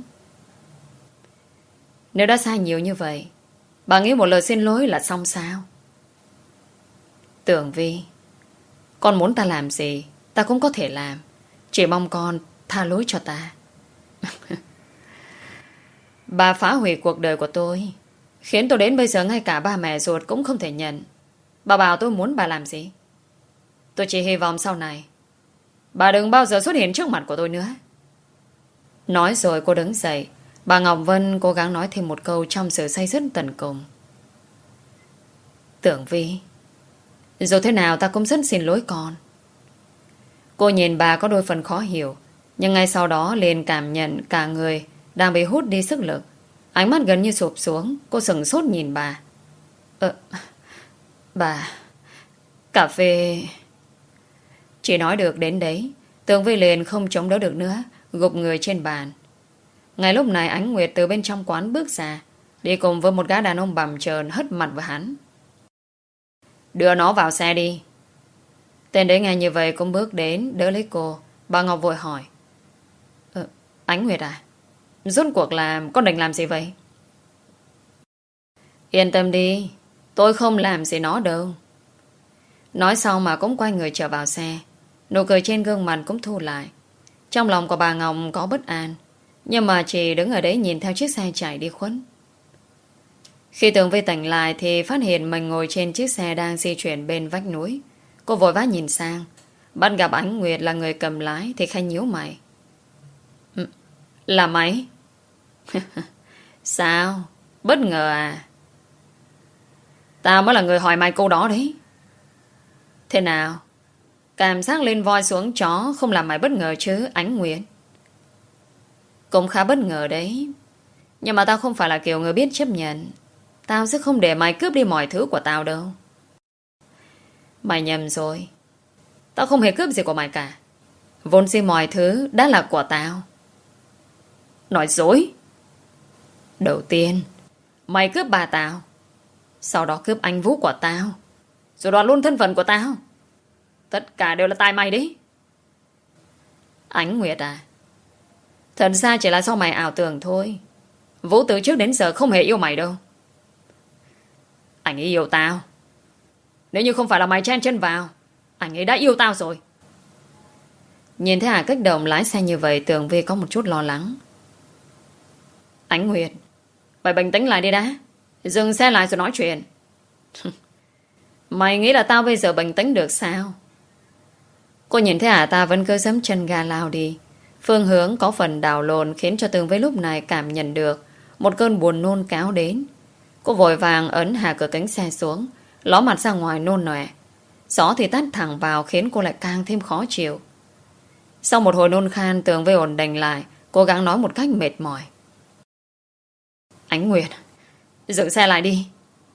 nếu đã sai nhiều như vậy, bà nghĩ một lời xin lỗi là xong sao? Tường Vi, con muốn ta làm gì ta cũng có thể làm. Chỉ mong con tha lỗi cho ta. Bà phá hủy cuộc đời của tôi, khiến tôi đến bây giờ ngay cả ba mẹ ruột cũng không thể nhận. Bà bảo tôi muốn bà làm gì? Tôi chỉ hy vọng sau này bà đừng bao giờ xuất hiện trước mặt của tôi nữa. Nói rồi cô đứng dậy. Bà Ngọc Vân cố gắng nói thêm một câu trong sự say sứt tận cùng: Tường Vi, dù thế nào ta cũng rất xin lỗi con. Cô nhìn bà có đôi phần khó hiểu, nhưng ngay sau đó liền cảm nhận cả người đang bị hút đi sức lực. Ánh mắt gần như sụp xuống. Cô sững sốt nhìn bà. Ờ, bà, cà phê... Chỉ nói được đến đấy, Tường Vi liền không chống đỡ được nữa, gục người trên bàn. Ngay lúc này Ánh Nguyệt từ bên trong quán bước ra, đi cùng với một gã đàn ông bằm trợn hất mặt với hắn. Đưa nó vào xe đi. Tên đấy nghe như vậy cũng bước đến đỡ lấy cô. Bà Ngọc vội hỏi: ờ, Ánh Nguyệt à, rốt cuộc là con định làm gì vậy? Yên tâm đi, tôi không làm gì nó đâu. Nói xong mà cũng quay người trở vào xe. Nụ cười trên gương mặt cũng thu lại. Trong lòng của bà Ngọc có bất an, nhưng mà chỉ đứng ở đấy nhìn theo chiếc xe chạy đi khuất. Khi Tường Vi tỉnh lại thì phát hiện mình ngồi trên chiếc xe đang di chuyển bên vách núi. Cô vội vã nhìn sang, bắt gặp Ánh Nguyệt là người cầm lái thì khanh nhíu mày. Ừ, là mày? Sao? Bất ngờ à? Tao mới là người hỏi mày câu đó đấy. Thế nào? Cảm giác lên voi xuống chó không làm mày bất ngờ chứ, Ánh Nguyệt? Cũng khá bất ngờ đấy. Nhưng mà tao không phải là kiểu người biết chấp nhận. Tao sẽ không để mày cướp đi mọi thứ của tao đâu. Mày nhầm rồi. Tao không hề cướp gì của mày cả. Vốn dĩ mọi thứ đã là của tao. Nói dối. Đầu tiên mày cướp bà tao, sau đó cướp anh Vũ của tao, rồi đoạt luôn thân phận của tao. Tất cả đều là tại mày đấy. Ánh Nguyệt à, thật ra chỉ là do mày ảo tưởng thôi. Vũ từ trước đến giờ không hề yêu mày đâu. Anh ấy yêu tao. Nếu như không phải là mày chen chân vào, anh ấy đã yêu tao rồi. Nhìn thấy Hà kích động lái xe như vậy, Tường Vi có một chút lo lắng. Ánh Nguyệt, mày bình tĩnh lại đi đã. Dừng xe lại rồi nói chuyện. Mày nghĩ là tao bây giờ bình tĩnh được sao? Cô nhìn thấy Hà ta vẫn cứ giẫm chân ga lao đi. Phương hướng có phần đảo lộn khiến cho Tường Vi lúc này cảm nhận được một cơn buồn nôn kéo đến. Cô vội vàng ấn Hà cửa kính xe xuống, ló mặt ra ngoài nôn nòe. Gió thì tát thẳng vào khiến cô lại càng thêm khó chịu. Sau một hồi nôn khan, Tường Vi ổn định lại, cố gắng nói một cách mệt mỏi. Ánh Nguyệt, dừng xe lại đi.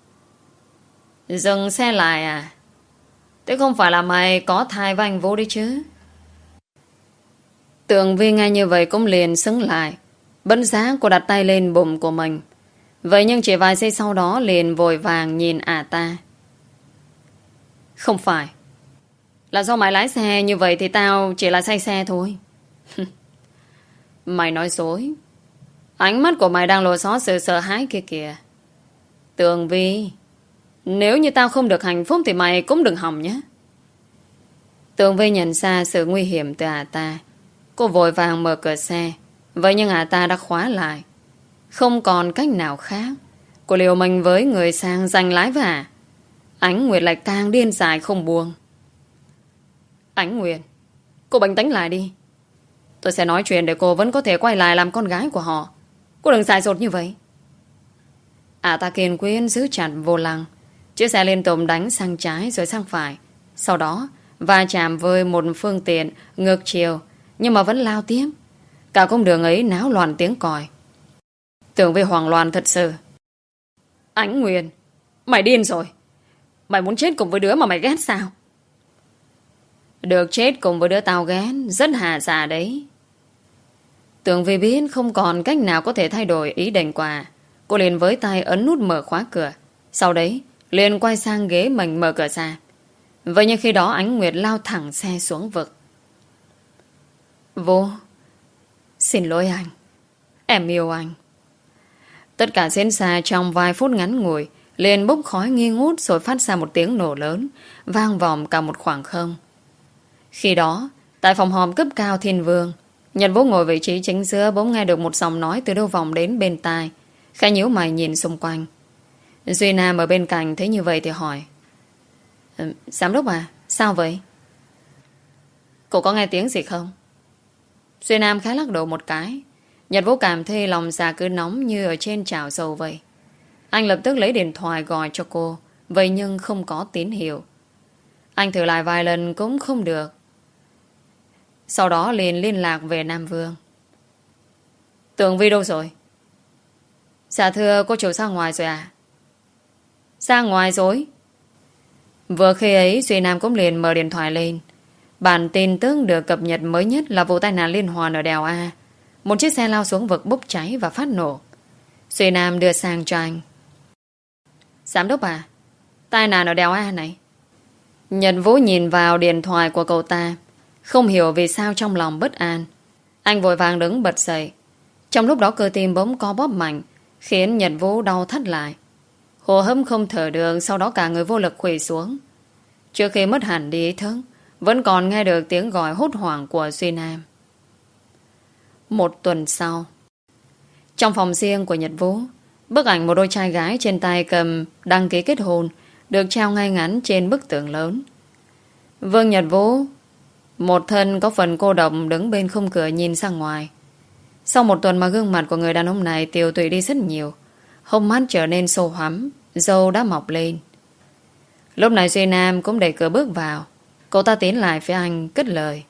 Dừng xe lại à? Thế không phải là mày có thai với anh Vũ đi chứ? Tường Vi nghe như vậy cũng liền sững lại. Bấn giá cô đặt tay lên bụng của mình. Vậy nhưng chỉ vài giây sau đó liền vội vàng nhìn ả ta. Không phải. Là do mày lái xe như vậy thì tao chỉ là say xe thôi. Mày nói dối. Ánh mắt của mày đang lộ rõ sự sợ hãi kia kìa. Tường Vi, Nếu như tao không được hạnh phúc thì mày cũng đừng hòng nhé. Tường Vi nhận ra sự nguy hiểm từ ả ta. Cô vội vàng mở cửa xe. Vậy nhưng ả ta đã khóa lại. Không còn cách nào khác. Cô liều mình với người sang giành lái với ả. Ánh Nguyệt lại càng điên dại không buông. Ánh Nguyệt, cô bình tĩnh lại đi. Tôi sẽ nói chuyện để cô vẫn có thể quay lại làm con gái của họ. Cô đừng dại dột như vậy. Ả ta kiên quyết giữ chặt vô lăng. Chiếc xe liên tục đánh sang trái rồi sang phải. Sau đó va chạm với một phương tiện ngược chiều, nhưng mà vẫn lao tiếp. Cả cung đường ấy náo loạn tiếng còi. Tưởng Vi hoảng loạn thật sự. Ánh Nguyệt, mày điên rồi. Mày muốn chết cùng với đứa mà mày ghét sao? Được chết cùng với đứa tao ghét rất hà dạ đấy. Tưởng Vi biết không còn cách nào có thể thay đổi ý định của ả. Cô liền với tay ấn nút mở khóa cửa. Sau đấy liền quay sang ghế mình mở cửa ra. Vậy nhưng khi đó Ánh Nguyệt lao thẳng xe xuống vực. Vô, xin lỗi anh. Em yêu anh. Tất cả diễn ra trong vài phút ngắn ngủi, liền bốc khói nghi ngút rồi phát ra một tiếng nổ lớn, vang vọng cả một khoảng không. Khi đó, tại phòng họp cấp cao Thiên Vương, Nhật Vũ ngồi vị trí chính giữa bỗng nghe được một giọng nói từ đâu vọng đến bên tai. Khẽ nhíu mày nhìn xung quanh. Duy Nam ở bên cạnh thấy như vậy thì hỏi: Giám đốc à, sao vậy? Cô có nghe tiếng gì không? Duy Nam khá lắc đầu một cái. Nhật Vũ cảm thấy lòng dạ cứ nóng như ở trên chảo dầu vậy. Anh lập tức lấy điện thoại gọi cho cô, vậy nhưng không có tín hiệu. Anh thử lại vài lần cũng không được. Sau đó liền liên lạc về Nam Vương. Tường Vi đâu rồi? Dạ thưa, cô chủ ra ngoài rồi à? Ra ngoài rồi? Vừa khi ấy Duy Nam cũng liền mở điện thoại lên. Bản tin tức được cập nhật mới nhất là vụ tai nạn liên hoàn ở đèo A. Một chiếc xe lao xuống vực bốc cháy và phát nổ. Duy Nam đưa sang cho anh. Giám đốc à, tai nạn ở đèo A này. Nhật Vũ nhìn vào điện thoại của cậu ta, không hiểu vì sao trong lòng bất an. Anh vội vàng đứng bật dậy. Trong lúc đó cơ tim bỗng co bóp mạnh, khiến Nhật Vũ đau thắt lại. Hô hấp không thở được, sau đó cả người vô lực khuỵu xuống. Trước khi mất hẳn đi ý thức, vẫn còn nghe được tiếng gọi hốt hoảng của Duy Nam. Một tuần sau, trong phòng riêng của Nhật Vũ, bức ảnh một đôi trai gái trên tay cầm đăng ký kết hôn được treo ngay ngắn trên bức tường lớn. Vương Nhật Vũ, một thân có phần cô độc, đứng bên khung cửa nhìn ra ngoài. Sau một tuần mà gương mặt của người đàn ông này tiều tụy đi rất nhiều, hốc mắt trở nên sâu hoắm, râu đã mọc lên. Lúc này Duy Nam cũng đẩy cửa bước vào. Cậu ta tiến lại phía anh cất lời.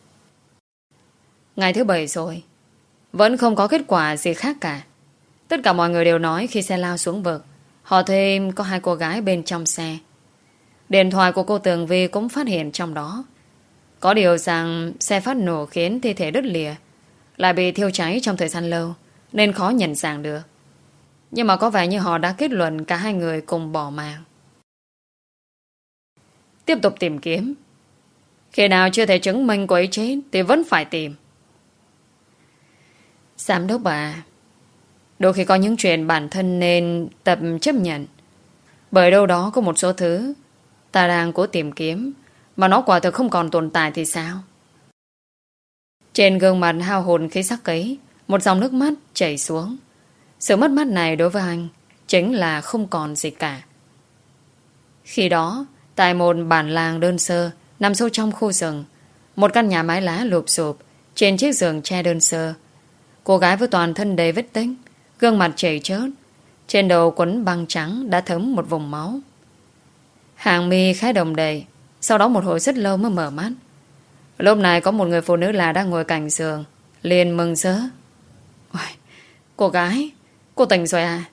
Ngày thứ bảy rồi, vẫn không có kết quả gì khác cả. Tất cả mọi người đều nói khi xe lao xuống vực, họ thêm có hai cô gái bên trong xe. Điện thoại của cô Tường Vi cũng phát hiện trong đó. Có điều rằng xe phát nổ khiến thi thể đứt lìa, lại bị thiêu cháy trong thời gian lâu, nên khó nhận dạng được. Nhưng mà có vẻ như họ đã kết luận cả hai người cùng bỏ mạng. Tiếp tục tìm kiếm. Khi nào chưa thể chứng minh cô ấy chết thì vẫn phải tìm. Giám đốc bà, đôi khi có những chuyện bản thân nên tập chấp nhận. Bởi đâu đó có một số thứ ta đang cố tìm kiếm mà nó quả thực không còn tồn tại thì sao? Trên gương mặt hao hồn khí sắc ấy, một dòng nước mắt chảy xuống. Sự mất mát này đối với anh chính là không còn gì cả. Khi đó, tại một bản làng đơn sơ nằm sâu trong khu rừng, một căn nhà mái lá lụp xụp, trên chiếc giường tre đơn sơ, cô gái với toàn thân đầy vết tích, gương mặt chảy chớt, trên đầu quấn băng trắng đã thấm một vùng máu. Hàng mi khá đồng đầy. Sau đó một hồi rất lâu mới mở mắt. Lúc này có một người phụ nữ lạ đang ngồi cạnh giường, liền mừng rỡ. Cô gái, cô tỉnh rồi à?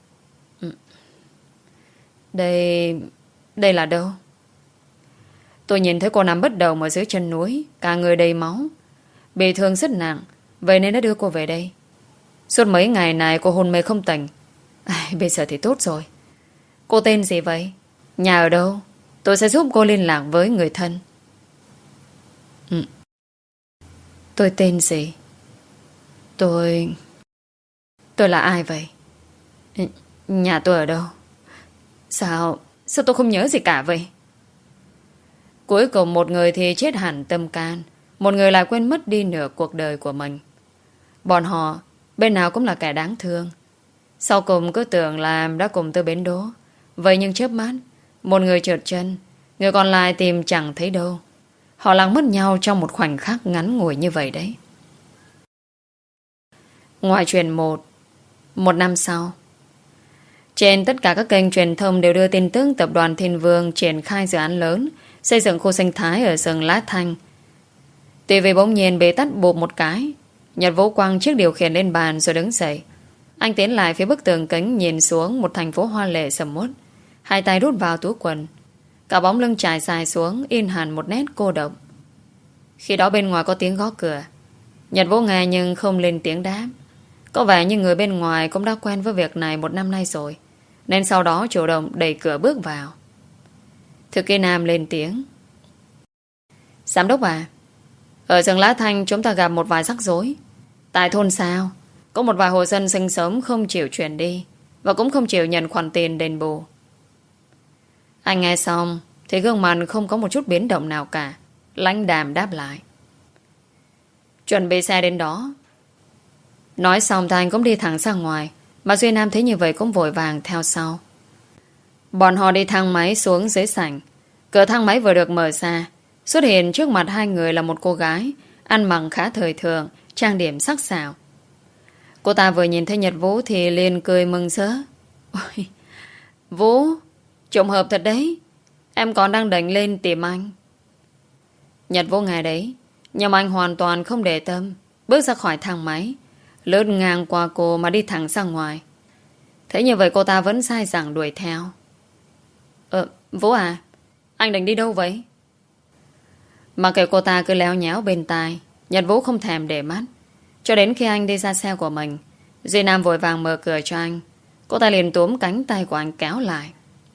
Đây... đây là đâu? Tôi nhìn thấy cô nằm bất động ở dưới chân núi, cả người đầy máu, bị thương rất nặng, vậy nên đã đưa cô về đây. Suốt mấy ngày này cô hôn mê không tỉnh. À, bây giờ thì tốt rồi. Cô tên gì vậy? Nhà ở đâu? Tôi sẽ giúp cô liên lạc với người thân. Ừ. Tôi tên gì? Tôi... Tôi là ai vậy? Nhà tôi ở đâu? Sao... Sao tôi không nhớ gì cả vậy? Cuối cùng một người thì chết hẳn tâm can, một người lại quên mất đi nửa cuộc đời của mình. Bọn họ bên nào cũng là kẻ đáng thương. Sau cùng cứ tưởng là đã cùng tới bến đỗ. Vậy nhưng chớp mắt, một người trượt chân, người còn lại tìm chẳng thấy đâu. Họ lặng mất nhau trong một khoảnh khắc ngắn ngủi như vậy đấy. Ngoại truyện một. Một năm sau, trên tất cả các kênh truyền thông đều đưa tin tức tập đoàn Thiên Vương triển khai dự án lớn xây dựng khu sinh thái ở rừng Lá Thanh. ti vi bỗng nhiên bế tắt bụp một cái. Nhật Vũ quăng chiếc điều khiển lên bàn rồi đứng dậy. Anh tiến lại phía bức tường kính, nhìn xuống một thành phố hoa lệ sầm uất, hai tay rút vào túi quần, cả bóng lưng trải dài xuống, in hẳn một nét cô độc. Khi đó bên ngoài có tiếng gõ cửa. Nhật Vũ nghe nhưng không lên tiếng đáp. Có vẻ như người bên ngoài cũng đã quen với việc này một năm nay rồi, nên sau đó chủ động đẩy cửa bước vào. Thư ký nam lên tiếng. Giám đốc à, ở rừng Lá Thanh chúng ta gặp một vài rắc rối. Tại thôn sao có một vài hộ dân sinh sống không chịu chuyển đi, và cũng không chịu nhận khoản tiền đền bù. Anh nghe xong thì gương mặt không có một chút biến động nào cả, lãnh đạm đáp lại. Chuẩn bị xe đến đó. Nói xong thì anh cũng đi thẳng ra ngoài, mà Duy Nam thấy như vậy cũng vội vàng theo sau. Bọn họ đi thang máy xuống dưới sảnh. Cửa thang máy vừa được mở ra, xuất hiện trước mặt hai người là một cô gái ăn mặc khá thời thượng, trang điểm sắc sảo. Cô ta vừa nhìn thấy Nhật Vũ thì liền cười mừng rỡ. Ôi, Vũ, trùng hợp thật đấy. Em còn đang định lên tìm anh. Nhật Vũ nghe đấy, nhưng anh hoàn toàn không để tâm, bước ra khỏi thang máy, lướt ngang qua cô mà đi thẳng ra ngoài. Thế như vậy cô ta vẫn sai dẳng đuổi theo. Ờ, Vũ à, anh định đi đâu vậy? Mà kể cô ta cứ léo nhéo bên tai, Nhật Vũ không thèm để mắt. Cho đến khi anh đi ra xe của mình, Duy Nam vội vàng mở cửa cho anh. Cô ta liền túm cánh tay của anh kéo lại.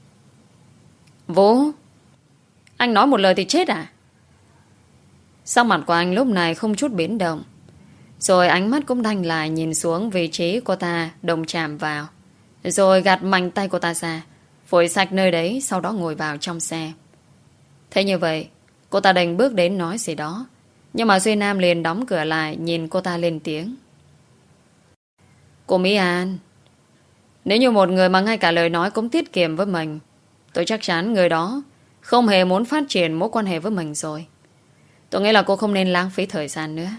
Vũ, anh nói một lời thì chết à? Sắc mặt của anh lúc này không chút biến động, rồi ánh mắt cũng đanh lại nhìn xuống vị trí cô ta đồng chạm vào, rồi gạt mạnh tay cô ta ra, phủi sạch nơi đấy, sau đó ngồi vào trong xe. Thế như vậy, cô ta đành bước đến nói gì đó, nhưng mà Duy Nam liền đóng cửa lại, nhìn cô ta lên tiếng. Cô Mỹ An, nếu như một người mà ngay cả lời nói cũng tiết kiệm với mình, tôi chắc chắn người đó không hề muốn phát triển mối quan hệ với mình rồi. Tôi nghĩ là cô không nên lãng phí thời gian nữa.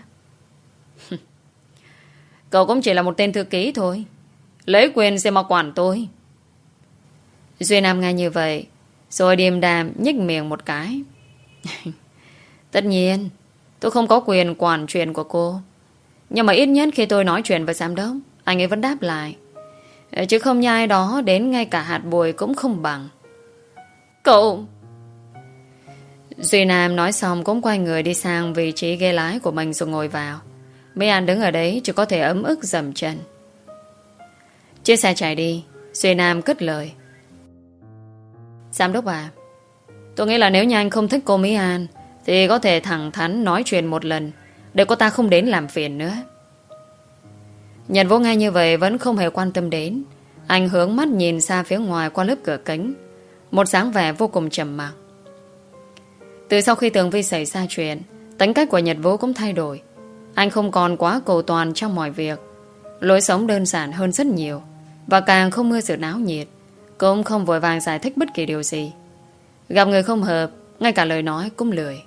Cậu cũng chỉ là một tên thư ký thôi, lấy quyền gì mà quản tôi. Duy Nam nghe như vậy, rồi điềm đạm nhếch miệng một cái. Tất nhiên tôi không có quyền quản chuyện của cô, nhưng mà ít nhất khi tôi nói chuyện với giám đốc, anh ấy vẫn đáp lại. Chứ không như ai đó đến ngay cả hạt bụi cũng không bằng. Cậu... Duy Nam nói xong cũng quay người đi sang vị trí ghế lái của mình rồi ngồi vào. Mỹ An đứng ở đấy chỉ có thể ấm ức dầm chân. Chiếc xe chạy đi, Duy Nam cất lời. Giám đốc à, tôi nghĩ là nếu như anh không thích cô Mỹ An thì có thể thẳng thắn nói chuyện một lần, để cô ta không đến làm phiền nữa. Nhật Vũ nghe như vậy vẫn không hề quan tâm đến. Anh hướng mắt nhìn xa phía ngoài qua lớp cửa kính, một dáng vẻ vô cùng trầm mặc. Từ sau khi Tường Vi xảy ra chuyện, tính cách của Nhật Vũ cũng thay đổi. Anh không còn quá cầu toàn trong mọi việc, lối sống đơn giản hơn rất nhiều, và càng không mưa sự náo nhiệt, cũng không vội vàng giải thích bất kỳ điều gì. Gặp người không hợp, ngay cả lời nói cũng lười.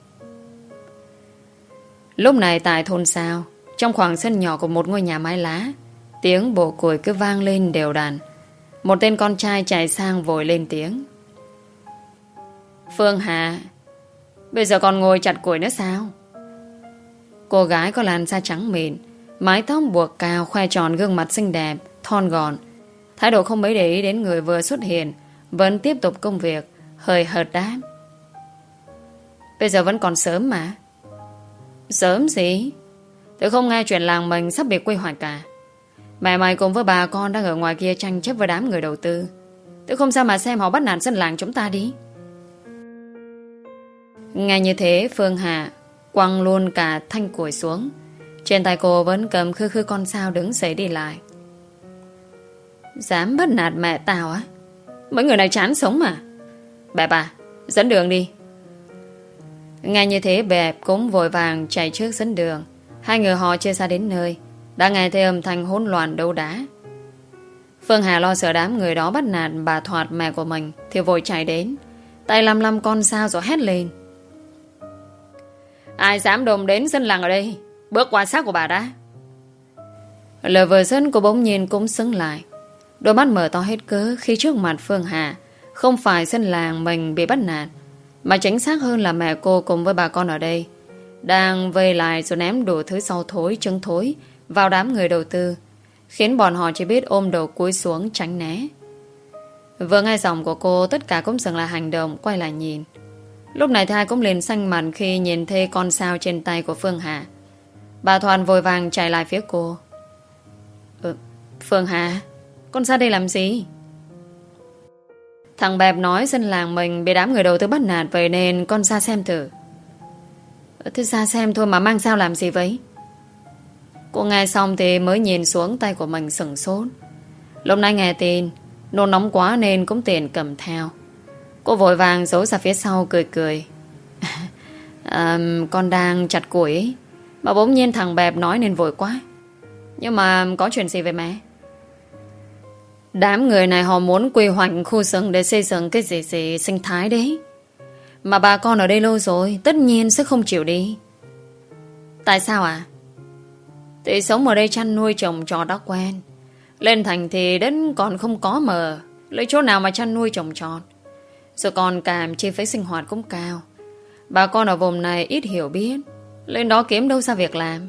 Lúc này tại thôn Sao, trong khoảng sân nhỏ của một ngôi nhà mái lá, tiếng bổ củi cứ vang lên đều đặn. Một tên con trai chạy sang vội lên tiếng. Phương Hà, bây giờ còn ngồi chặt củi nữa sao? Cô gái có làn da trắng mịn, mái tóc buộc cao, khoe tròn gương mặt xinh đẹp, thon gọn, thái độ không mấy để ý đến người vừa xuất hiện, vẫn tiếp tục công việc, hơi hợt đáp. Bây giờ vẫn còn sớm mà. Sớm gì? Tôi không nghe chuyện làng mình sắp bị quy hoạch cả. Mẹ mày cùng với bà con đang ở ngoài kia tranh chấp với đám người đầu tư. Tôi không sao mà xem họ bắt nạt dân làng chúng ta đi. Nghe như thế, Phương Hà quăng luôn cả thanh củi xuống. Trên tay cô vẫn cầm khư khư con sao đứng dậy đi lại. Dám bắt nạt mẹ tao á? Mấy người này chán sống mà. Bẹp à, dẫn đường đi. Nghe như thế Bẹp cũng vội vàng chạy trước dẫn đường. Hai người họ chưa xa đến nơi đã nghe thấy âm thanh hỗn loạn đấu đá. Phương Hà lo sợ đám người đó bắt nạt bà Thoạt mẹ của mình thì vội chạy đến, tay lăm lăm con dao rồi hét lên: Ai dám đồm đến dân làng ở đây, bước qua xác của bà đã. Lời vừa dứt cô bỗng nhiên cũng sững lại, đôi mắt mở to hết cỡ khi trước mặt Phương Hà không phải dân làng mình bị bắt nạt, mà chính xác hơn là mẹ cô cùng với bà con ở đây đang vây lại rồi ném đủ thứ sau thối trứng thối vào đám người đầu tư, khiến bọn họ chỉ biết ôm đầu cúi xuống tránh né. Vừa nghe giọng của cô, tất cả cũng dừng lại hành động, quay lại nhìn. Lúc này Thai cũng liền xanh mặt khi nhìn thấy con sao trên tay của Phương Hà. Bà Thoàn vội vàng chạy lại phía cô. ừ, Phương Hà, con ra đây làm gì? Thằng Bẹp nói dân làng mình bị đám người đầu tư bắt nạt, vậy nên con ra xem thử. Thế ra xem thôi mà mang sao làm gì vậy? Cô nghe xong thì mới nhìn xuống tay của mình sửng sốt. Lúc nãy nghe tin nôn nóng quá nên cũng tiện cầm theo. Cô vội vàng giấu ra phía sau cười cười. à, Con đang chặt củi ấy, mà bỗng nhiên thằng Bẹp nói nên vội quá. Nhưng mà có chuyện gì vậy mẹ? Đám người này họ muốn quy hoạch khu rừng để xây dựng cái gì gì sinh thái đấy. Mà bà con ở đây lâu rồi, tất nhiên sẽ không chịu đi. Tại sao ạ? À? Thì sống ở đây chăn nuôi trồng trọt đã quen. Lên thành thì đất còn không có mờ, lấy chỗ nào mà chăn nuôi trồng trọt. Rồi còn cả chi phí sinh hoạt cũng cao. Bà con ở vùng này ít hiểu biết, lên đó kiếm đâu ra việc làm.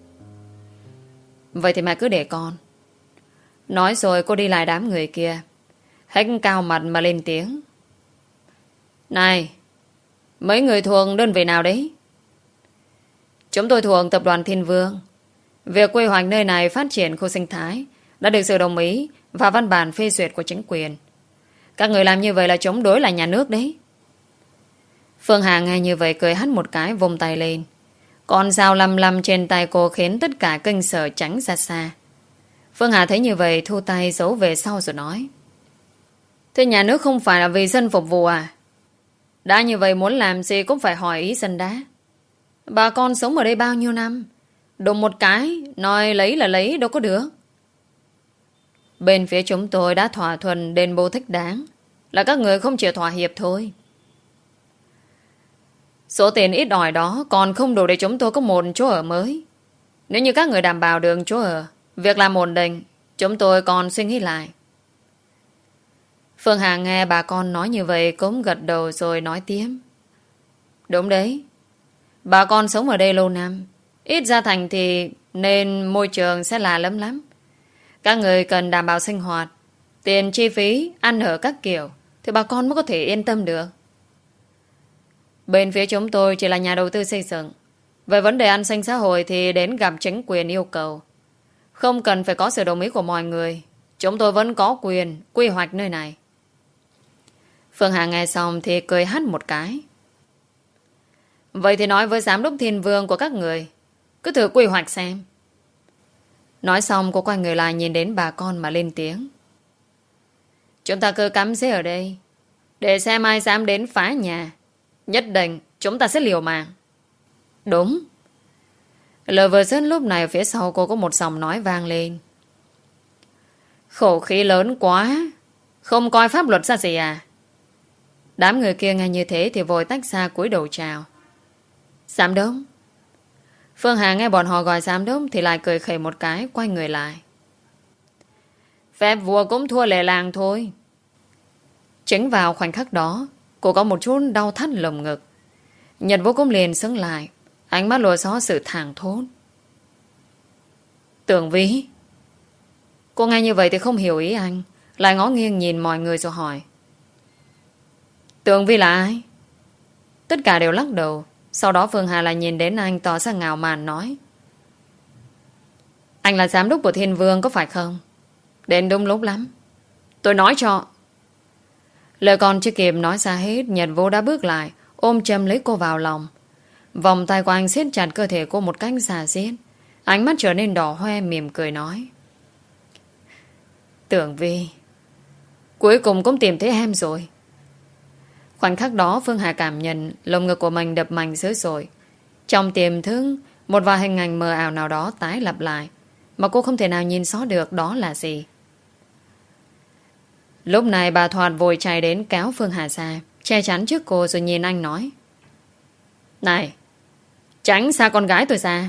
Vậy thì mẹ cứ để con. Nói rồi cô đi lại đám người kia, hết cao mặt mà lên tiếng. Này, mấy người thuộc đơn vị nào đấy? Chúng tôi thuộc tập đoàn Thiên Vương. Việc quy hoạch nơi này phát triển khu sinh thái đã được sự đồng ý và văn bản phê duyệt của chính quyền. Các người làm như vậy là chống đối lại nhà nước đấy. Phương Hà nghe như vậy cười hắt một cái, vùng tay lên. Con dao lăm lăm trên tay cô khiến tất cả kinh sợ tránh ra xa. Phương Hà thấy như vậy thu tay giấu về sau rồi nói: Thế nhà nước không phải là vì dân phục vụ à? Đã như vậy muốn làm gì cũng phải hỏi ý dân đã. Bà con sống ở đây bao nhiêu năm, đụng một cái nói lấy là lấy đâu có được. Bên phía chúng tôi đã thỏa thuận đền bù thích đáng, là các người không chịu thỏa hiệp thôi. Số tiền ít ỏi đó còn không đủ để chúng tôi có một chỗ ở mới. Nếu như các người đảm bảo được chỗ ở, việc làm ổn định, chúng tôi còn suy nghĩ lại. Phương Hà nghe bà con nói như vậy cũng gật đầu rồi nói tiếp. Đúng đấy, bà con sống ở đây lâu năm, ít ra thành thì nên môi trường sẽ là lắm lắm. Các người cần đảm bảo sinh hoạt, tiền chi phí, ăn ở các kiểu, thì bà con mới có thể yên tâm được. Bên phía chúng tôi chỉ là nhà đầu tư xây dựng. Về vấn đề an sinh xã hội thì đến gặp chính quyền yêu cầu. Không cần phải có sự đồng ý của mọi người, chúng tôi vẫn có quyền quy hoạch nơi này. Phương Hà nghe xong thì cười hắt một cái. Vậy thì nói với giám đốc Thiên Vương của các người, cứ thử quy hoạch xem. Nói xong cô quay người lại nhìn đến bà con mà lên tiếng. Chúng ta cứ cắm rễ ở đây, để xem ai dám đến phá nhà. Nhất định chúng ta sẽ liều mạng. Đúng. Lời vừa dứt lúc này ở phía sau cô có một giọng nói vang lên. Khẩu khí lớn quá, không coi pháp luật ra gì à? Đám người kia nghe như thế thì vội tách ra cúi đầu chào. Giám đốc. Phương Hà nghe bọn họ gọi giám đốc thì lại cười khẩy một cái, quay người lại. Phép vua cũng thua lệ làng thôi. Chính vào khoảnh khắc đó, cô có một chút đau thắt lồng ngực. Nhật Vũ cũng liền sững lại, ánh mắt lùa xó sự thảng thốt. Tưởng Vĩ. Cô nghe như vậy thì không hiểu ý anh, lại ngó nghiêng nhìn mọi người rồi hỏi. Tưởng Vĩ là ai? Tất cả đều lắc đầu. Sau đó Phương Hà lại nhìn đến anh tỏ ra ngạo mạn nói. Anh là giám đốc của Thiên Vương có phải không? Đến đúng lúc lắm. Tôi nói cho. Lời còn chưa kịp nói ra hết, Nhật Vũ đã bước lại, ôm chầm lấy cô vào lòng. Vòng tay của anh siết chặt cơ thể cô một cách xà xiết. Ánh mắt trở nên đỏ hoe, mỉm cười nói. Tưởng Vi, cuối cùng cũng tìm thấy em rồi. Khoảnh khắc đó Phương Hà cảm nhận lồng ngực của mình đập mạnh dữ dội. Trong tiềm thức, một vài hình ảnh mờ ảo nào đó tái lặp lại, mà cô không thể nào nhìn rõ được đó là gì. Lúc này bà Thoạt vội chạy đến kéo Phương Hà ra, che chắn trước cô rồi nhìn anh nói: Này, tránh xa con gái tôi ra.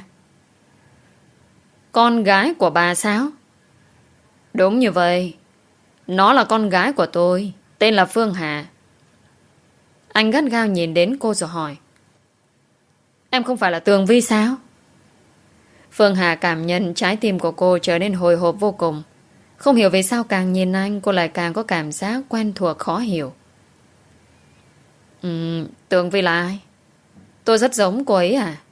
Con gái của bà sao? Đúng như vậy. Nó là con gái của tôi, tên là Phương Hà. Anh gắt gao nhìn đến cô rồi hỏi: Em không phải là Tường Vi sao? Phương Hà cảm nhận trái tim của cô trở nên hồi hộp vô cùng. Không hiểu vì sao càng nhìn anh, cô lại càng có cảm giác quen thuộc khó hiểu. Ừm, Tường Vi là ai? Tôi rất giống cô ấy à?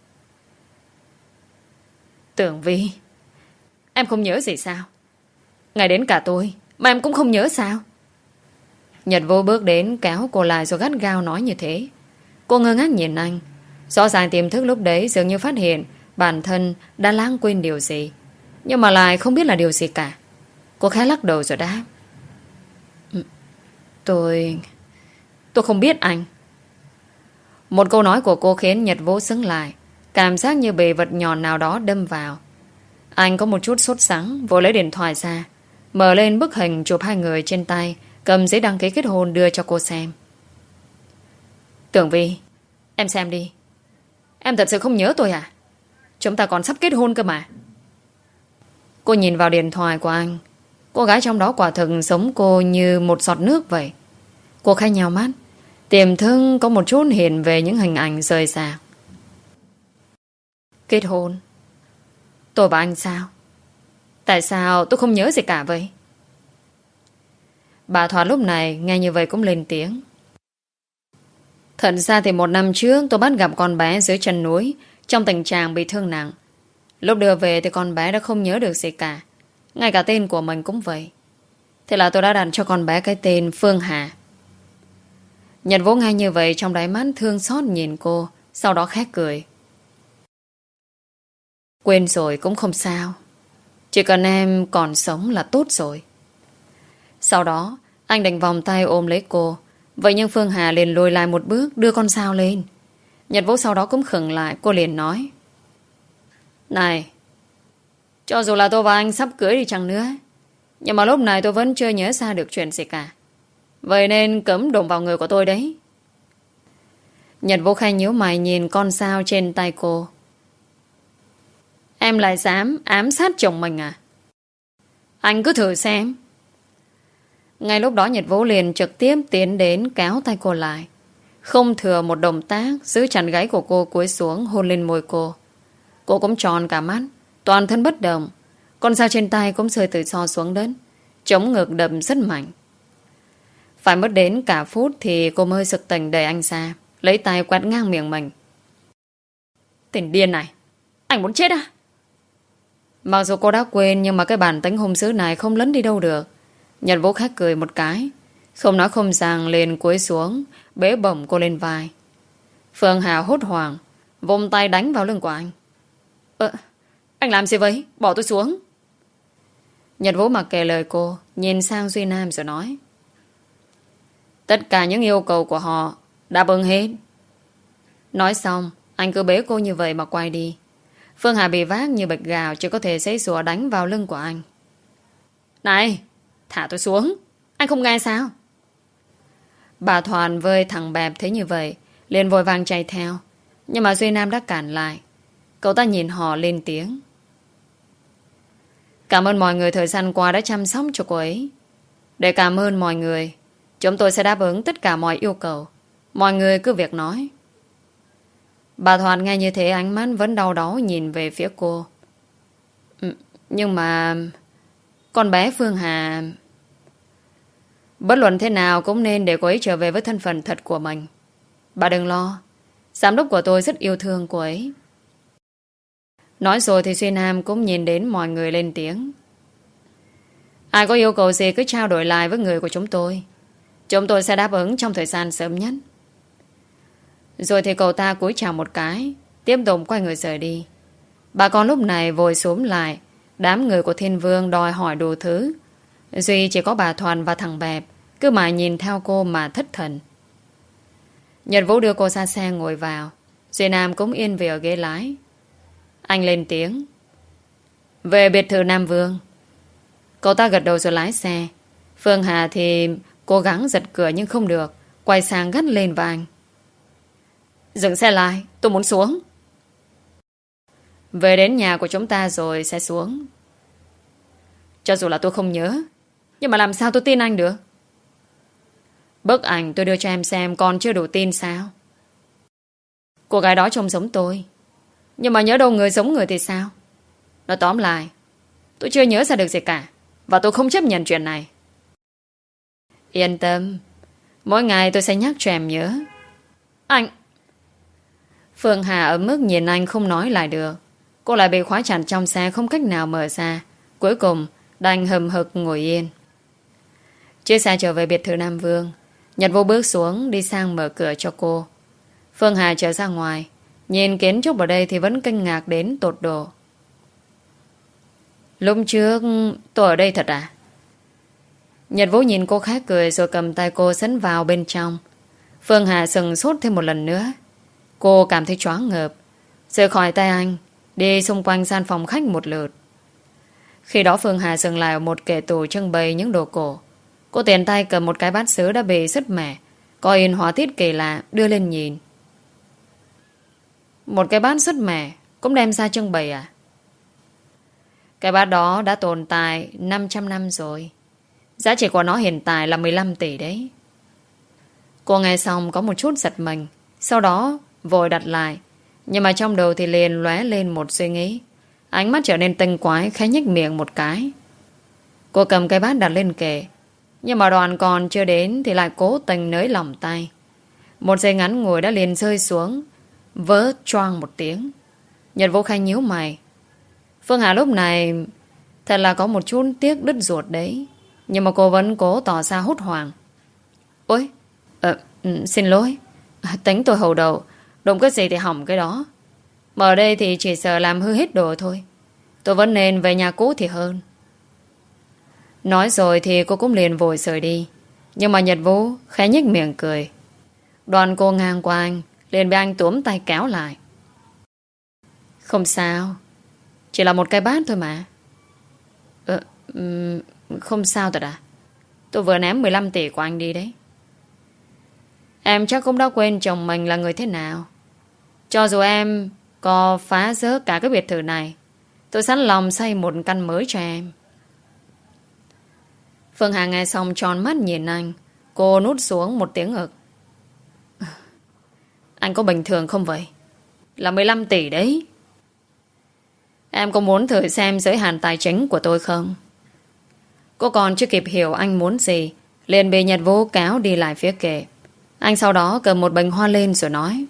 Tường Vi, em không nhớ gì sao? Ngay đến cả tôi mà em cũng không nhớ sao? Nhật Vô bước đến kéo cô lại rồi gắt gao nói như thế. Cô ngơ ngác nhìn anh. Rõ ràng tiềm thức lúc đấy dường như phát hiện bản thân đã lãng quên điều gì, nhưng mà lại không biết là điều gì cả. Cô khẽ lắc đầu rồi đáp: Tôi... Tôi không biết anh. Một câu nói của cô khiến Nhật Vô sững lại, cảm giác như bị vật nhọn nào đó đâm vào. Anh có một chút sốt sắng, vội lấy điện thoại ra, mở lên bức hình chụp hai người trên tay, cầm giấy đăng ký kết hôn đưa cho cô xem. Tường Vi, em xem đi. Em thật sự không nhớ tôi à? Chúng ta còn sắp kết hôn cơ mà. Cô nhìn vào điện thoại của anh. Cô gái trong đó quả thực giống cô như một giọt nước vậy. Cô khẽ nhào mắt, tiềm thức có một chút hiện về những hình ảnh rời rạc. Kết hôn? Tôi và anh sao? Tại sao tôi không nhớ gì cả vậy? Bà Thoạt lúc này nghe như vậy cũng lên tiếng. Thật ra thì một năm trước tôi bắt gặp con bé dưới chân núi trong tình trạng bị thương nặng. Lúc đưa về thì con bé đã không nhớ được gì cả, ngay cả tên của mình cũng vậy. Thế là tôi đã đặt cho con bé cái tên Phương Hà. Nhật Vũ nghe như vậy trong đáy mắt thương xót nhìn cô, sau đó khét cười. Quên rồi cũng không sao, chỉ cần em còn sống là tốt rồi. Sau đó anh định vòng tay ôm lấy cô. Vậy nhưng Phương Hà liền lùi lại một bước, đưa con dao lên. Nhật Vũ sau đó cũng khựng lại. Cô liền nói: Này, cho dù là tôi và anh sắp cưới đi chăng nữa, nhưng mà lúc này tôi vẫn chưa nhớ ra được chuyện gì cả. Vậy nên cấm đụng vào người của tôi đấy. Nhật Vũ khẽ nhíu mày nhìn con dao trên tay cô. Em lại dám ám sát chồng mình à? Anh cứ thử xem. Ngay lúc đó Nhật Vũ liền trực tiếp tiến đến kéo tay cô lại. Không thừa một động tác, giữ chặt gáy của cô cúi xuống hôn lên môi cô. Cô cũng tròn cả mắt, toàn thân bất động. Con dao trên tay cũng rơi từ so xuống đất, chống ngực đập rất mạnh. Phải mất đến cả phút thì cô mới sực tỉnh đẩy anh ra, lấy tay quát ngang miệng mình. Tên điên này, anh muốn chết à? Mặc dù cô đã quên, nhưng mà cái bản tính hung dữ này không lấn đi đâu được. Nhật Vũ khách cười một cái, không nói không rằng liền cúi xuống, bế bổng cô lên vai. Phương Hà hốt hoảng, vùng tay đánh vào lưng của anh. Ờ, anh làm gì vậy? Bỏ tôi xuống. Nhật Vũ mặc kệ lời cô, nhìn sang Duy Nam rồi nói: Tất cả những yêu cầu của họ đáp ứng hết. Nói xong, anh cứ bế cô như vậy mà quay đi. Phương Hà bị vác như bịch gạo, chỉ có thể giãy giụa đánh vào lưng của anh. Này, thả tôi xuống, anh không nghe sao? Bà Thoàn với thằng Bẹp thấy như vậy liền vội vàng chạy theo, nhưng mà Duy Nam đã cản lại. Cậu ta nhìn họ lên tiếng: Cảm ơn mọi người thời gian qua đã chăm sóc cho cô ấy. Để cảm ơn mọi người, chúng tôi sẽ đáp ứng tất cả mọi yêu cầu. Mọi người cứ việc nói. Bà Thoạt nghe như thế ánh mắt vẫn đau đớn nhìn về phía cô. Nhưng mà con bé Phương Hà, bất luận thế nào cũng nên để cô ấy trở về với thân phận thật của mình. Bà đừng lo, giám đốc của tôi rất yêu thương cô ấy. Nói rồi thì Duy Nam cũng nhìn đến mọi người lên tiếng: Ai có yêu cầu gì cứ trao đổi lại với người của chúng tôi. Chúng tôi sẽ đáp ứng trong thời gian sớm nhất. Rồi thì cậu ta cúi chào một cái, tiếp tục quay người rời đi. Bà con lúc này vội xúm lại. Đám người của Thiên Vương đòi hỏi đủ thứ. Duy chỉ có bà Thoàn và thằng Bẹp cứ mãi nhìn theo cô mà thất thần. Nhật Vũ đưa cô ra xe ngồi vào. Duy Nam cũng yên về ở ghế lái. Anh lên tiếng: về biệt thự Nam Vương. Cậu ta gật đầu rồi lái xe. Phương Hà thì cố gắng giật cửa nhưng không được, quay sang gắt lên vào anh: dừng xe lại, tôi muốn xuống. Về đến nhà của chúng ta rồi sẽ xuống. Cho dù là tôi không nhớ, nhưng mà làm sao tôi tin anh được? Bức ảnh tôi đưa cho em xem còn chưa đủ tin sao? Cô gái đó trông giống tôi, nhưng mà nhớ đâu người giống người thì sao? Nói tóm lại, tôi chưa nhớ ra được gì cả, và tôi không chấp nhận chuyện này. Yên tâm, mỗi ngày tôi sẽ nhắc cho em nhớ. Anh... Phương Hà ở mức nhìn anh không nói lại được. Cô lại bị khóa chặt trong xe, không cách nào mở ra. Cuối cùng đành hầm hực ngồi yên. Chiếc xe trở về biệt thự Nam Vương. Nhật Vô bước xuống, đi sang mở cửa cho cô. Phương Hà trở ra ngoài, nhìn kiến trúc ở đây thì vẫn kinh ngạc đến tột độ. Lúc trước tôi ở đây thật à? Nhật Vũ nhìn cô khác cười rồi cầm tay cô dẫn vào bên trong. Phương Hà sừng sốt thêm một lần nữa. Cô cảm thấy choáng ngợp, rời khỏi tay anh, đi xung quanh gian phòng khách một lượt. Khi đó Phương Hà dừng lại ở một kệ tủ trưng bày những đồ cổ. Cô tiện tay cầm một cái bát sứ đã bị sứt mẻ, có in họa tiết kỳ lạ, đưa lên nhìn. Một cái bát sứt mẻ cũng đem ra trưng bày à? Cái bát đó đã tồn tại năm trăm năm rồi. Giá trị của nó hiện tại là mười lăm tỷ đấy. Cô nghe xong có một chút giật mình, sau đó vội đặt lại. Nhưng mà trong đầu thì liền lóe lên một suy nghĩ. Ánh mắt trở nên tinh quái, khẽ nhếch miệng một cái. Cô cầm cái bát đặt lên kệ, nhưng mà đoạn còn chưa đến thì lại cố tình nới lỏng tay. Một giây ngắn ngủi đã liền rơi xuống, vỡ choang một tiếng. Nhật Vũ Khanh nhíu mày. Phương Hà lúc này thật là có một chút tiếc đứt ruột đấy, nhưng mà cô vẫn cố tỏ ra hốt hoảng. Ôi, ờ, xin lỗi, tính tôi hầu đầu, đụng cái gì thì hỏng cái đó. Mà ở đây thì chỉ sợ làm hư hết đồ thôi. Tôi vẫn nên về nhà cũ thì hơn. Nói rồi thì cô cũng liền vội rời đi. Nhưng mà Nhật Vũ khẽ nhếch miệng cười. Đoàn cô ngang qua anh, liền bị anh túm tay kéo lại. Không sao, chỉ là một cái bát thôi mà. Ờ, um, không sao thật à? Tôi vừa ném mười lăm tỷ của anh đi đấy. Em chắc cũng đã quên chồng mình là người thế nào. Cho dù em có phá rớt cả cái biệt thự này, tôi sẵn lòng xây một căn mới cho em. Phương Hà nghe xong tròn mắt nhìn anh. Cô nút xuống một tiếng ực. Anh có bình thường không vậy? Là mười lăm tỷ đấy. Em có muốn thử xem giới hạn tài chính của tôi không? Cô còn chưa kịp hiểu anh muốn gì, liền bị Nhật Vũ kéo đi lại phía kệ. Anh sau đó cầm một bình hoa lên rồi nói: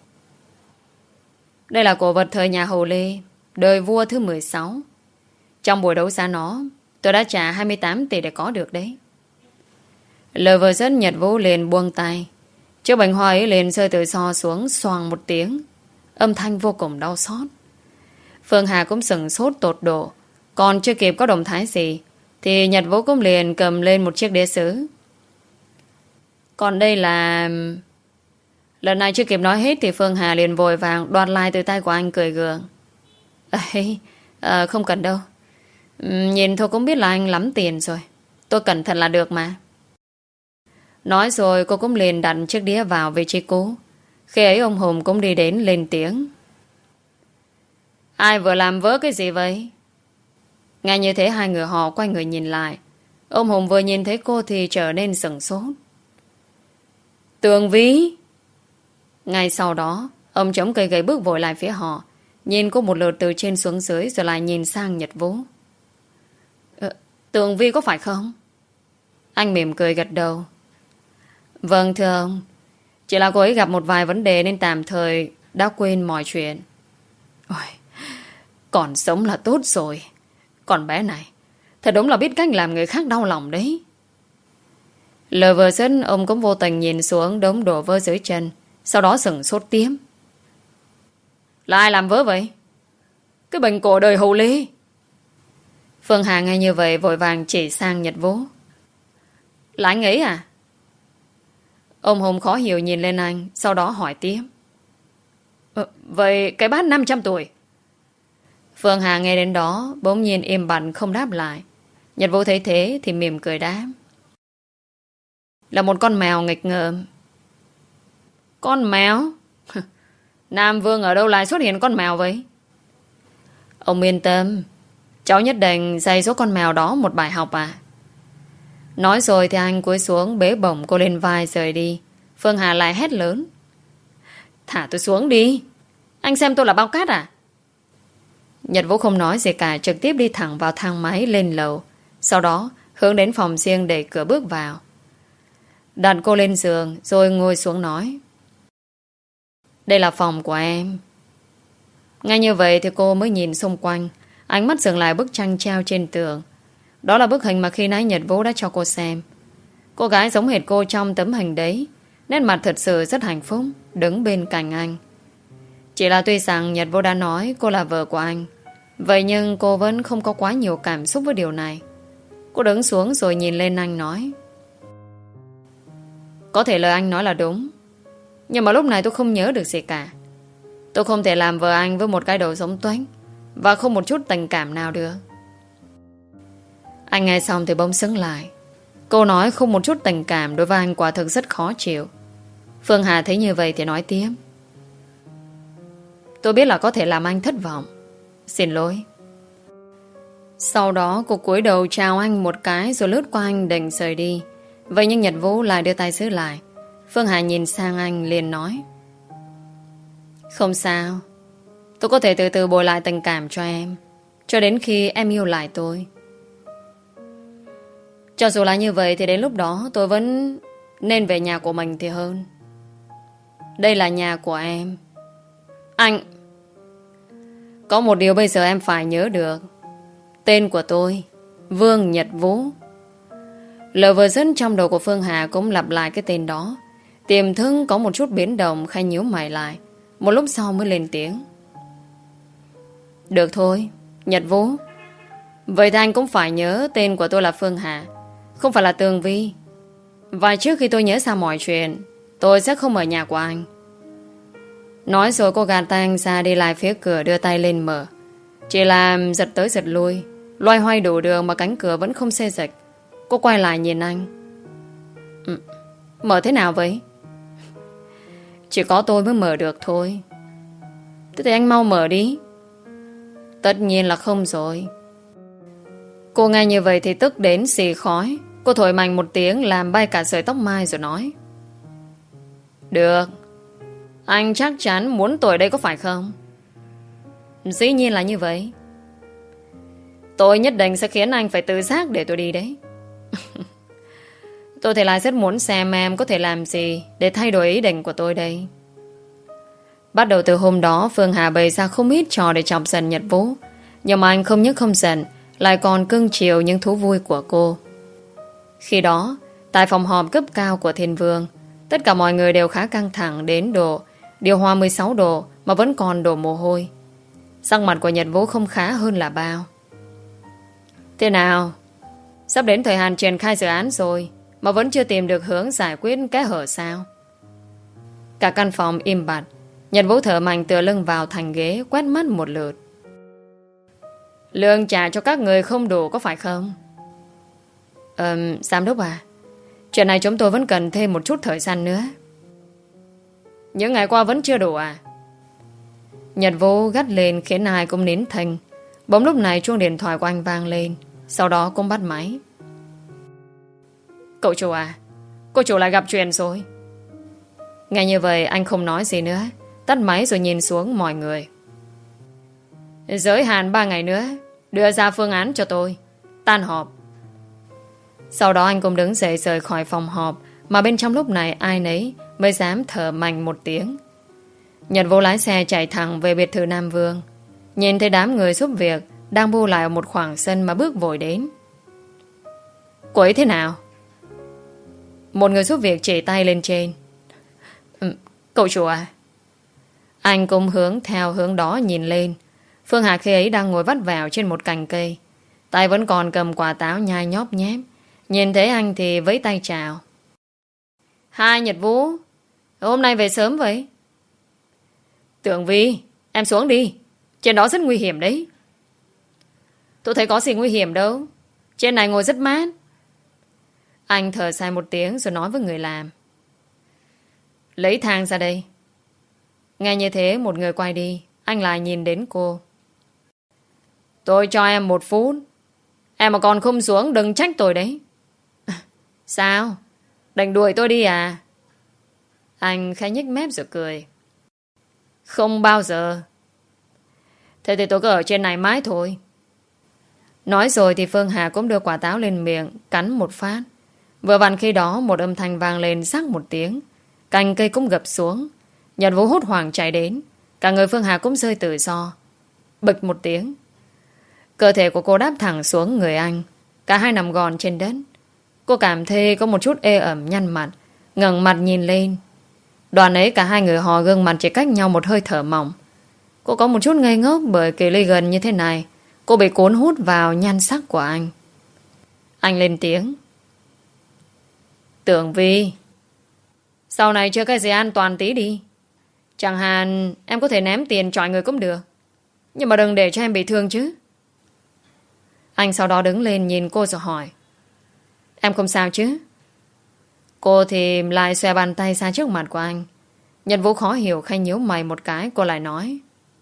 đây là cổ vật thời nhà Hầu Lê, đời vua thứ mười sáu. Trong buổi đấu giá nó, tôi đã trả hai mươi tám tỷ để có được đấy. Lời vừa dứt, Nhật Vũ liền buông tay. Chiếc bình hoa ấy liền rơi từ xo xuống, xoàng một tiếng, âm thanh vô cùng đau xót. Phương Hà cũng sửng sốt tột độ. Còn chưa kịp có động thái gì thì Nhật Vũ cũng liền cầm lên một chiếc đĩa sứ. Còn đây là... Lần này chưa kịp nói hết thì Phương Hà liền vội vàng đoạt lại từ tay của anh, cười gượng. Ê, à, không cần đâu. Nhìn thôi cũng biết là anh lắm tiền rồi. Tôi cẩn thận là được mà. Nói rồi cô cũng liền đặt chiếc đĩa vào vị trí cũ. Khi ấy ông Hùng cũng đi đến lên tiếng: ai vừa làm vỡ cái gì vậy? Nghe như thế hai người họ quay người nhìn lại. Ông Hùng vừa nhìn thấy cô thì trở nên sửng sốt. Tường Vi. Ngay sau đó ông chống cây gậy bước vội lại phía họ, nhìn cô một lượt từ trên xuống dưới, rồi lại nhìn sang Nhật Vũ. ờ, Tường Vi có phải không? Anh mỉm cười gật đầu. Vâng thưa ông, chỉ là cô ấy gặp một vài vấn đề nên tạm thời đã quên mọi chuyện. Ôi, còn sống là tốt rồi. Còn bé này thật đúng là biết cách làm người khác đau lòng đấy. Lời vừa dứt, ông cũng vô tình nhìn xuống đống đổ vỡ dưới chân, sau đó sửng sốt tiếp. Là ai làm vỡ vậy? Cái bình cổ đời Hầu Lê. Phương Hà nghe như vậy vội vàng chỉ sang Nhật Vũ. Là anh ấy à? Ông Hùng khó hiểu nhìn lên anh, sau đó hỏi tiếp. Ờ, vậy cái bát năm trăm tuổi? Phương Hà nghe đến đó bỗng nhiên im bặt không đáp lại. Nhật Vũ thấy thế thì mỉm cười đáp. Là một con mèo nghịch ngợm. Con mèo? Nam Vương ở đâu lại xuất hiện con mèo vậy? Ông yên tâm, cháu nhất định dạy số con mèo đó một bài học à. Nói rồi thì anh cúi xuống bế bổng cô lên vai rời đi. Phương Hà lại hét lớn. Thả tôi xuống đi. Anh xem tôi là bao cát à? Nhật Vũ không nói gì cả, trực tiếp đi thẳng vào thang máy lên lầu. Sau đó hướng đến phòng riêng để cửa bước vào. Đặt cô lên giường rồi ngồi xuống nói. Đây là phòng của em. Ngay như vậy thì cô mới nhìn xung quanh. Ánh mắt dừng lại bức tranh treo trên tường. Đó là bức hình mà khi nãy Nhật Vũ đã cho cô xem. Cô gái giống hệt cô trong tấm hình đấy. Nét mặt thật sự rất hạnh phúc, đứng bên cạnh anh. Chỉ là tuy rằng Nhật Vũ đã nói cô là vợ của anh, vậy nhưng cô vẫn không có quá nhiều cảm xúc với điều này. Cô đứng xuống rồi nhìn lên anh nói. Có thể lời anh nói là đúng, nhưng mà lúc này tôi không nhớ được gì cả. Tôi không thể làm vợ anh với một cái đầu giống tuếch và không một chút tình cảm nào được. Anh nghe xong thì bỗng sững lại. Cô nói không một chút tình cảm đối với anh quả thực rất khó chịu. Phương Hà thấy như vậy thì nói tiếp. Tôi biết là có thể làm anh thất vọng. Xin lỗi. Sau đó cô cúi đầu chào anh một cái rồi lướt qua anh định rời đi. Vậy nhưng Nhật Vũ lại đưa tay giữ lại. Phương Hà nhìn sang anh liền nói. Không sao. Tôi có thể từ từ bồi lại tình cảm cho em, cho đến khi em yêu lại tôi. Cho dù là như vậy thì đến lúc đó tôi vẫn nên về nhà của mình thì hơn. Đây là nhà của em. Anh. Có một điều bây giờ em phải nhớ được. Tên của tôi Vương Nhật Vũ. Lời vừa dứt trong đầu của Phương Hà cũng lặp lại cái tên đó. Tiềm thức có một chút biến động, khai nhíu mày lại. Một lúc sau mới lên tiếng. Được thôi, Nhật Vũ. Vậy thì anh cũng phải nhớ tên của tôi là Phương Hà, không phải là Tường Vi. Và trước khi tôi nhớ ra mọi chuyện, tôi sẽ không ở nhà của anh. Nói rồi cô gạt tay anh ra đi lại phía cửa, đưa tay lên mở. Chỉ là giật tới giật lui, loay hoay đủ đường mà cánh cửa vẫn không xê dịch. Cô quay lại nhìn anh. ừ, Mở thế nào vậy? Chỉ có tôi mới mở được thôi. Thế thì anh mau mở đi. Tất nhiên là không rồi. Cô nghe như vậy thì tức đến xì khói. Cô thổi mạnh một tiếng làm bay cả sợi tóc mai rồi nói. Được. Anh chắc chắn muốn tôi ở đây có phải không? Dĩ nhiên là như vậy. Tôi nhất định sẽ khiến anh phải tự giác để tôi đi đấy. Tôi thì lại rất muốn xem em có thể làm gì để thay đổi ý định của tôi đây. Bắt đầu từ hôm đó Phương Hà bày ra không ít trò để chọc giận Nhật Vũ. Nhưng mà anh không nhất không giận, lại còn cưng chiều những thú vui của cô. Khi đó, tại phòng họp cấp cao của Thiên Vương, tất cả mọi người đều khá căng thẳng đến độ điều hòa mười sáu độ mà vẫn còn đổ mồ hôi. Sắc mặt của Nhật Vũ không khá hơn là bao. Thế nào? Sắp đến thời hạn triển khai dự án rồi mà vẫn chưa tìm được hướng giải quyết cái hở sao? Cả căn phòng im bặt. Nhật Vũ thở mạnh tựa lưng vào thành ghế, quét mắt một lượt. Lương trả cho các người không đủ có phải không? Ờ, giám đốc à, chuyện này chúng tôi vẫn cần thêm một chút thời gian nữa. Những ngày qua vẫn chưa đủ à? Nhật Vũ gắt lên khiến ai cũng nín thinh. Bỗng lúc này chuông điện thoại của anh vang lên. Sau đó cũng bắt máy. Cậu chủ à, cô chủ lại gặp chuyện rồi. Nghe như vậy anh không nói gì nữa, tắt máy rồi nhìn xuống mọi người. Giới hạn ba ngày nữa, đưa ra phương án cho tôi. Tan họp. Sau đó anh cũng đứng dậy rời khỏi phòng họp, mà bên trong lúc này ai nấy mới dám thở mạnh một tiếng. Nhật Vũ lái xe chạy thẳng về biệt thự Nam Vương. Nhìn thấy đám người giúp việc đang bu lại ở một khoảng sân mà bước vội đến. Cô ấy thế nào? Một người giúp việc chỉ tay lên trên. Ừ, cậu chủ à? Anh cũng hướng theo hướng đó nhìn lên. Phương Hà khi ấy đang ngồi vắt vẻo trên một cành cây, tay vẫn còn cầm quả táo nhai nhóp nhép. Nhìn thấy anh thì vẫy tay chào. Hai Nhật Vũ, hôm nay về sớm vậy? Tưởng Vi, em xuống đi. Trên đó rất nguy hiểm đấy. Tôi thấy có gì nguy hiểm đâu. Trên này ngồi rất mát. Anh thở dài một tiếng rồi nói với người làm. Lấy thang ra đây. Nghe như thế một người quay đi. Anh lại nhìn đến cô. Tôi cho em một phút. Em mà còn không xuống đừng trách tôi đấy. Sao? Định đuổi tôi đi à? Anh khẽ nhếch mép rồi cười. Không bao giờ. Thế thì tôi cứ ở trên này mãi thôi. Nói rồi thì Phương Hà cũng đưa quả táo lên miệng, cắn một phát. Vừa vặn khi đó một âm thanh vang lên rắc một tiếng. Cành cây cũng gập xuống. Nhật Vũ hốt hoảng chạy đến. Cả người Phương Hà cũng rơi tự do. Bịch một tiếng. Cơ thể của cô đáp thẳng xuống người anh. Cả hai nằm gọn trên đất. Cô cảm thấy có một chút ê ẩm nhăn mặt. Ngẩng mặt nhìn lên. Đoàn ấy cả hai người họ gương mặt chỉ cách nhau một hơi thở mỏng. Cô có một chút ngây ngốc bởi kỳ ly gần như thế này. Cô bị cuốn hút vào nhan sắc của anh. Anh lên tiếng. Tưởng Vi, sau này chơi cái gì an toàn tí đi. Chẳng hạn em có thể ném tiền chọi người cũng được. Nhưng mà đừng để cho em bị thương chứ. Anh sau đó đứng lên nhìn cô rồi hỏi. Em không sao chứ? Cô thì lại xòe bàn tay ra trước mặt của anh. Nhật Vũ khó hiểu khai nhíu mày một cái. Cô lại nói.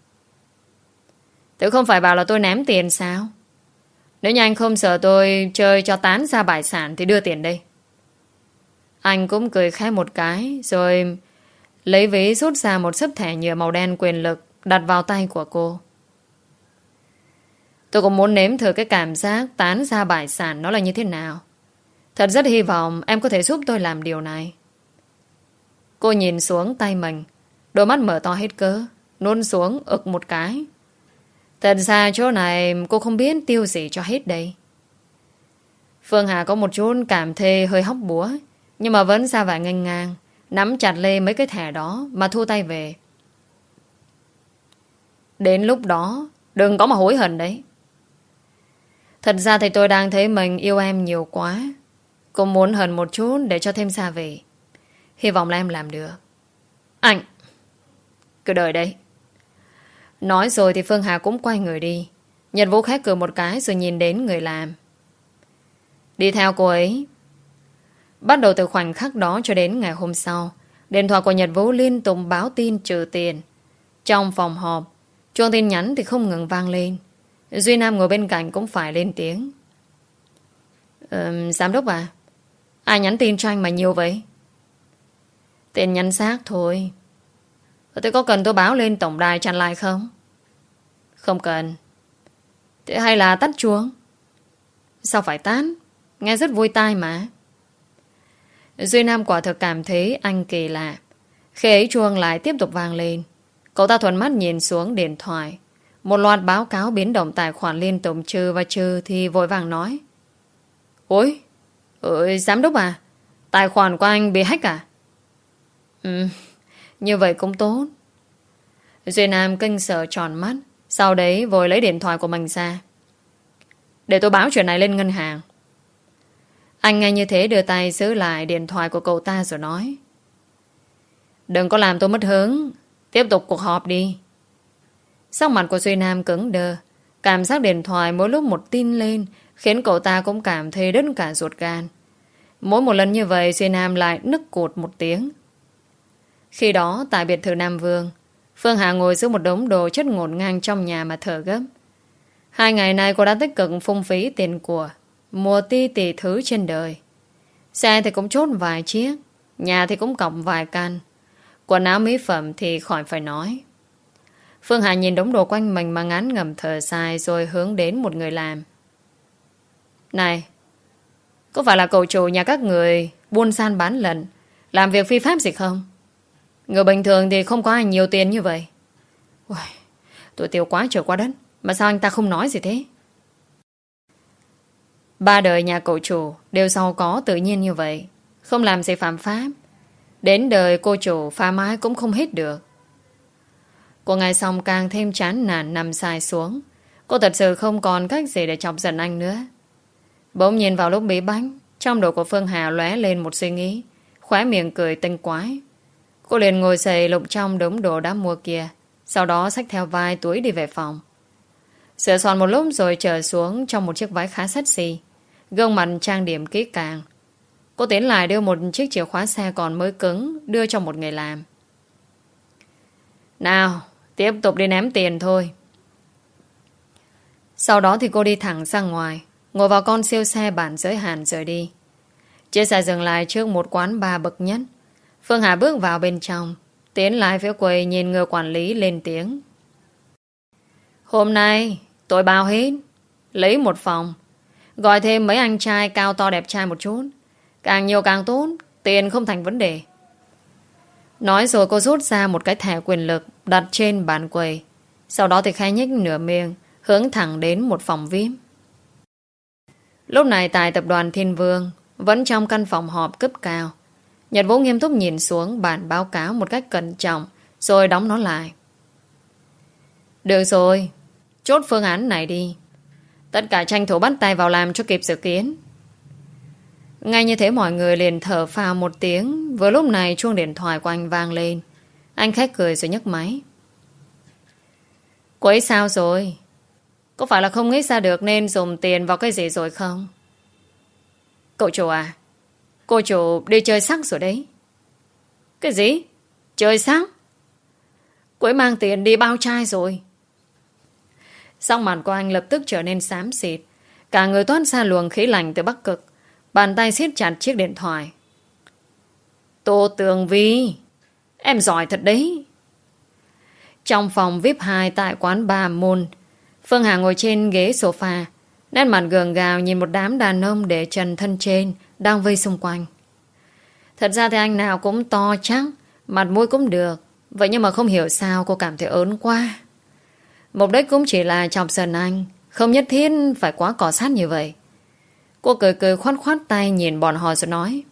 Tự không phải bảo là tôi ném tiền sao? Nếu như anh không sợ tôi chơi cho tán ra bại sản thì đưa tiền đây. Anh cũng cười khẽ một cái. Rồi lấy ví rút ra một xấp thẻ nhựa màu đen quyền lực đặt vào tay của cô. Tôi cũng muốn nếm thử cái cảm giác tán ra bại sản nó là như thế nào. Thật rất hy vọng em có thể giúp tôi làm điều này. Cô nhìn xuống tay mình. Đôi mắt mở to hết cỡ. Nôn xuống ực một cái. Thật ra chỗ này cô không biết tiêu gì cho hết đây. Phương Hà có một chút cảm thấy hơi hóc búa. Nhưng mà vẫn ra vẻ nghênh ngang. Nắm chặt lên mấy cái thẻ đó mà thu tay về. Đến lúc đó đừng có mà hối hận đấy. Thật ra thì tôi đang thấy mình yêu em nhiều quá. Cũng muốn hận một chút để cho thêm xa về. Hy vọng là em làm được. Anh cứ đợi đây. Nói rồi thì Phương Hà cũng quay người đi. Nhật Vũ khẽ cười một cái rồi nhìn đến người làm. Đi theo cô ấy. Bắt đầu từ khoảnh khắc đó cho đến ngày hôm sau, điện thoại của Nhật Vũ liên tục báo tin trừ tiền. Trong phòng họp, chuông tin nhắn thì không ngừng vang lên. Duy Nam ngồi bên cạnh cũng phải lên tiếng. Ờ, giám đốc à, ai nhắn tin cho anh mà nhiều vậy? Tin nhắn xác thôi. Thế có cần tôi báo lên tổng đài chặn lại không? Không cần. Thế hay là tắt chuông? Sao phải tắt? Nghe rất vui tai mà. Duy Nam quả thực cảm thấy anh kỳ lạ. Khi ấy chuông lại tiếp tục vang lên. Cậu ta thuần mắt nhìn xuống điện thoại. Một loạt báo cáo biến động tài khoản liên tục trừ và trừ thì vội vàng nói. Ôi, ôi giám đốc à, tài khoản của anh bị hack à? Ừ, như vậy cũng tốt. Duy Nam kinh sợ tròn mắt. Sau đấy vội lấy điện thoại của mình ra. Để tôi báo chuyện này lên ngân hàng. Anh nghe như thế đưa tay giữ lại điện thoại của cậu ta rồi nói. Đừng có làm tôi mất hứng. Tiếp tục cuộc họp đi. Sắc mặt của Duy Nam cứng đơ. Cảm giác điện thoại mỗi lúc một tin lên khiến cậu ta cũng cảm thấy đứt cả ruột gan. Mỗi một lần như vậy Duy Nam lại nức cột một tiếng. Khi đó tại biệt thự Nam Vương, Phương Hà ngồi giữa một đống đồ chất ngổn ngang trong nhà mà thở gấp. Hai ngày nay cô đã tích cực phung phí tiền của, mua ti tỷ thứ trên đời. Xe thì cũng chốt vài chiếc, nhà thì cũng cọc vài căn, quần áo mỹ phẩm thì khỏi phải nói. Phương Hà nhìn đống đồ quanh mình mà ngán ngẩm thở dài rồi hướng đến một người làm. Này, có phải là cậu chủ nhà các người buôn san bán lận, làm việc phi pháp gì không? Người bình thường thì không có ai nhiều tiền như vậy. Ui, tôi tiêu quá trời quá đất. Mà sao anh ta không nói gì thế? Ba đời nhà cậu chủ đều giàu có tự nhiên như vậy, không làm gì phạm pháp. Đến đời cô chủ phá mái cũng không hết được. Cô nghe xong càng thêm chán nản nằm dài xuống. Cô thật sự không còn cách gì để chọc giận anh nữa. Bỗng nhìn vào lúc bí bách, trong đầu của Phương Hà lóe lên một suy nghĩ. khóe miệng cười tinh quái. Cô liền ngồi dậy lục trong đống đồ đã mua kia, sau đó xách theo vai túi đi về phòng. Sửa soạn một lúc rồi trở xuống trong một chiếc váy khá sexy, gương mặt trang điểm kỹ càng. Cô tiến lại đưa một chiếc chìa khóa xe còn mới cứng đưa cho một người làm. Nào, tiếp tục đi ném tiền thôi. Sau đó thì cô đi thẳng ra ngoài, ngồi vào con siêu xe bản giới hạn rời đi. Chiếc xe dừng lại trước một quán bar bậc nhất. Phương Hà bước vào bên trong, tiến lại phía quầy nhìn người quản lý lên tiếng. Hôm nay tôi bao hết, lấy một phòng, gọi thêm mấy anh trai cao to đẹp trai một chút. Càng nhiều càng tốt, tiền không thành vấn đề. Nói rồi cô rút ra một cái thẻ quyền lực đặt trên bàn quầy. Sau đó thì khai nhếch nửa miệng, hướng thẳng đến một phòng vi ai pi. Lúc này tại tập đoàn Thiên Vương, vẫn trong căn phòng họp cấp cao, Nhật Vũ nghiêm túc nhìn xuống bản báo cáo một cách cẩn trọng, rồi đóng nó lại. Được rồi, chốt phương án này đi. Tất cả tranh thủ bắt tay vào làm cho kịp dự kiến. Ngay như thế mọi người liền thở phào một tiếng. Vừa lúc này chuông điện thoại của anh vang lên. Anh khẽ cười rồi nhấc máy. Cô ấy sao rồi? Có phải là không nghĩ ra được nên dùng tiền vào cái gì rồi không? Cậu chủ à, cô chủ đi chơi sắc rồi đấy. Cái gì? Chơi sắc? Cô ấy mang tiền đi bao trai rồi. Sắc mặt của anh lập tức trở nên xám xịt. Cả người toát ra luồng khí lạnh từ Bắc Cực. Bàn tay siết chặt chiếc điện thoại. Tô Tường Vi, em giỏi thật đấy. Trong phòng vi ai pi hai tại quán bar Moon, Phương Hà ngồi trên ghế sofa, nét mặt gượng gạo nhìn một đám đàn ông để trần thân trên đang vây xung quanh. Thật ra thì anh nào cũng to chắc, mặt mũi cũng được. Vậy nhưng mà không hiểu sao cô cảm thấy ớn quá. Mục đích cũng chỉ là chọc giận anh, không nhất thiết phải quá cọ sát như vậy. Cô cười cười khoát khoát tay nhìn bọn họ rồi nói.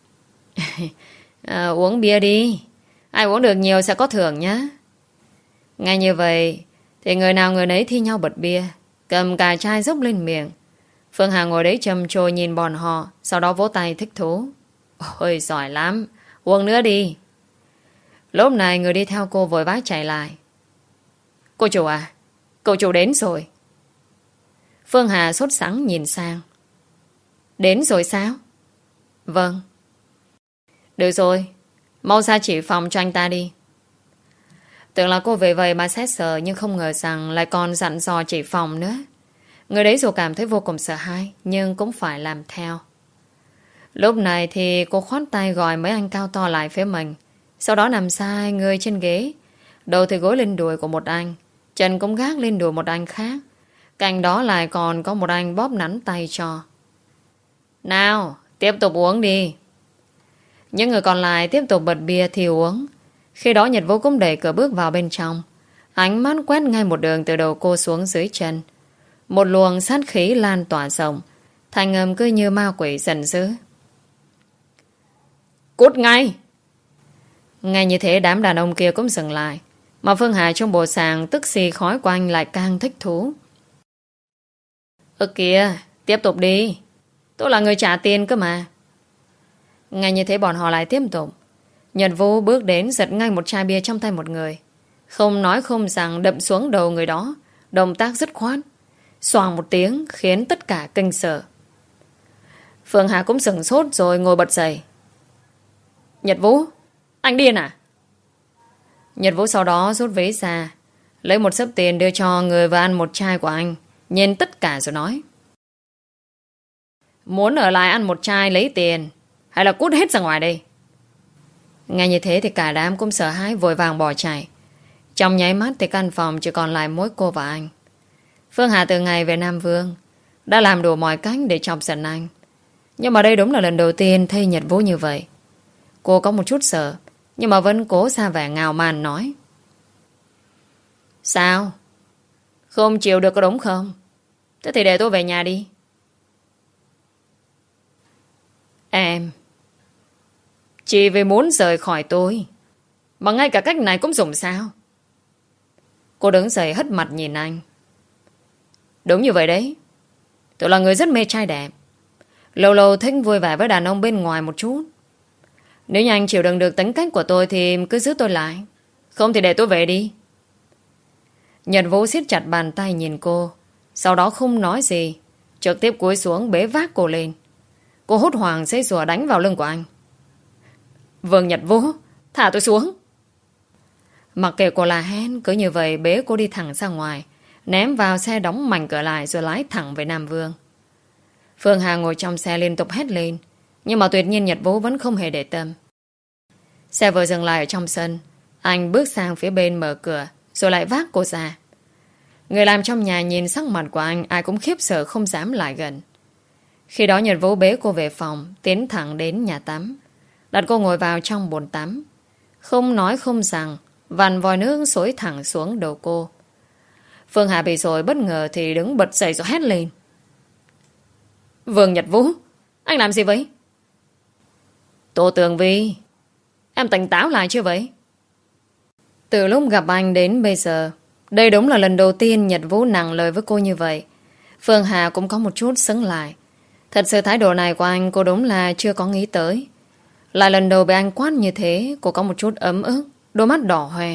à, Uống bia đi. Ai uống được nhiều sẽ có thưởng nhé. Ngay như vậy thì người nào người nấy thi nhau bật bia, cầm cả chai dốc lên miệng. Phương Hà ngồi đấy trầm trồ nhìn bọn họ, sau đó vỗ tay thích thú. Ôi giỏi lắm, uống nữa đi. Lúc này người đi theo cô vội vã chạy lại. Cô chủ à, cậu chủ đến rồi. Phương Hà sốt sắng nhìn sang. Đến rồi sao? Vâng. Được rồi, mau ra chỉ phòng cho anh ta đi. Tưởng là cô về vậy mà xét sợ, nhưng không ngờ rằng lại còn dặn dò chỉ phòng nữa. Người đấy dù cảm thấy vô cùng sợ hãi, nhưng cũng phải làm theo. Lúc này thì cô khoát tay gọi mấy anh cao to lại phía mình. Sau đó nằm sai người trên ghế. Đầu thì gối lên đùi của một anh, chân cũng gác lên đùi một anh khác. Cạnh đó lại còn có một anh bóp nắn tay cho. Nào, tiếp tục uống đi. Những người còn lại tiếp tục bật bia thì uống. Khi đó Nhật Vũ cũng đẩy cửa bước vào bên trong. Ánh mắt quét ngay một đường từ đầu cô xuống dưới chân. Một luồng sát khí lan tỏa rộng. Thành âm cứ như ma quỷ giận dữ. Cút ngay! Ngay như thế đám đàn ông kia cũng dừng lại. Mà Phương Hà trong bộ sàng tức xì khói của anh lại càng thích thú. Ơ kìa, tiếp tục đi. Tôi là người trả tiền cơ mà. Ngay như thế bọn họ lại tiếp tục. Nhật Vũ bước đến giật ngay một chai bia trong tay một người. Không nói không rằng đập xuống đầu người đó. Động tác dứt khoát. Xoàng một tiếng khiến tất cả kinh sợ. Phương Hà cũng sửng sốt rồi ngồi bật dậy. Nhật Vũ, anh điên à? Nhật Vũ sau đó rút ví ra, lấy một xấp tiền đưa cho người vừa ăn một chai của anh. Nhìn tất cả rồi nói. Muốn ở lại ăn một chai lấy tiền, hay là cút hết ra ngoài đây? Ngay như thế thì cả đám cũng sợ hãi vội vàng bỏ chạy. Trong nháy mắt thì căn phòng chỉ còn lại mỗi cô và anh. Phương Hà từ ngày về Nam Vương đã làm đủ mọi cách để chọc giận anh. Nhưng mà đây đúng là lần đầu tiên thấy Nhật Vũ như vậy. Cô có một chút sợ, nhưng mà vẫn cố ra vẻ ngào màn nói. Sao? Không chịu được có đúng không? Thế thì để tôi về nhà đi. Em chỉ vì muốn rời khỏi tôi mà ngay cả cách này cũng dùng sao? Cô đứng dậy hất mặt nhìn anh. Đúng như vậy đấy. Tôi là người rất mê trai đẹp, lâu lâu thích vui vẻ với đàn ông bên ngoài một chút. Nếu như anh chịu đựng được tính cách của tôi thì cứ giữ tôi lại. Không thì để tôi về đi. Nhật Vũ siết chặt bàn tay nhìn cô. Sau đó không nói gì, trực tiếp cúi xuống bế vác cô lên. Cô hốt hoảng giãy giụa đánh vào lưng của anh. Vương Nhật Vũ, thả tôi xuống. Mặc kệ cô la hét, cứ như vậy bế cô đi thẳng ra ngoài, ném vào xe đóng mảnh cửa lại rồi lái thẳng về Nam Vương. Phương Hà ngồi trong xe liên tục hét lên, nhưng mà tuyệt nhiên Nhật Vũ vẫn không hề để tâm. Xe vừa dừng lại ở trong sân, anh bước sang phía bên mở cửa rồi lại vác cô ra. Người làm trong nhà nhìn sắc mặt của anh, ai cũng khiếp sợ không dám lại gần. Khi đó Nhật Vũ bế cô về phòng, tiến thẳng đến nhà tắm, đặt cô ngồi vào trong bồn tắm. Không nói không rằng, vằn vòi nước xối thẳng xuống đầu cô. Phương Hà bị rồi bất ngờ thì đứng bật dậy rồi hét lên. Vương Nhật Vũ, anh làm gì vậy? Tô Tường Vi, em tỉnh táo lại chưa vậy? Từ lúc gặp anh đến bây giờ, đây đúng là lần đầu tiên Nhật Vũ nặng lời với cô như vậy. Phương Hà cũng có một chút sững lại. Thật sự thái độ này của anh cô đúng là chưa có nghĩ tới. Lại lần đầu bị anh quát như thế, cô có một chút ấm ức, đôi mắt đỏ hoe.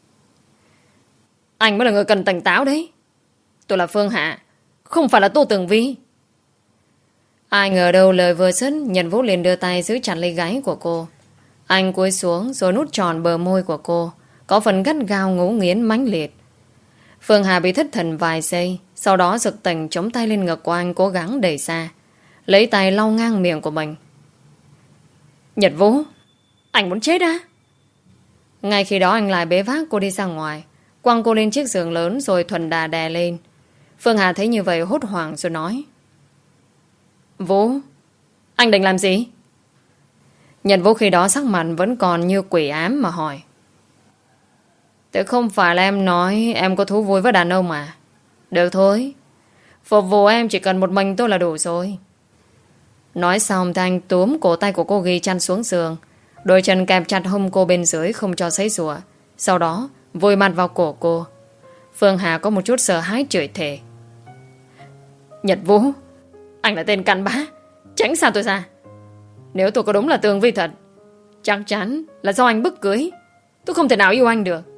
Anh mới là người cần tỉnh táo đấy. Tôi là Phương Hạ, không phải là Tô Tường Vi. Ai ngờ đâu lời vừa dứt, Nhật Vũ liền đưa tay giữ chặt lấy gáy của cô. Anh cúi xuống rồi nút tròn bờ môi của cô, có phần gắt gao ngấu nghiến mãnh liệt. Phương Hà bị thất thần vài giây, sau đó giật tỉnh chống tay lên ngực của anh, cố gắng đẩy ra, lấy tay lau ngang miệng của mình. Nhật Vũ, anh muốn chết á? Ngay khi đó anh lại bế vác cô đi ra ngoài, quăng cô lên chiếc giường lớn rồi thuần đà đè lên. Phương Hà thấy như vậy hốt hoảng rồi nói. Vũ, anh định làm gì? Nhật Vũ khi đó sắc mặt vẫn còn như quỷ ám mà hỏi. Thế không phải là em nói em có thú vui với đàn ông mà. Được thôi, phục vụ em chỉ cần một mình tôi là đủ rồi. Nói xong thì anh túm cổ tay của cô ghi chăn xuống giường, đôi chân kẹp chặt hông cô bên dưới không cho sấy rùa. Sau đó vùi mặt vào cổ cô. Phương Hà có một chút sợ hãi chửi thề. Nhật Vũ, anh là tên cặn bã, tránh xa tôi ra. Nếu tôi có đúng là Tường Vi thật, chắc chắn là do anh bức cưới. Tôi không thể nào yêu anh được.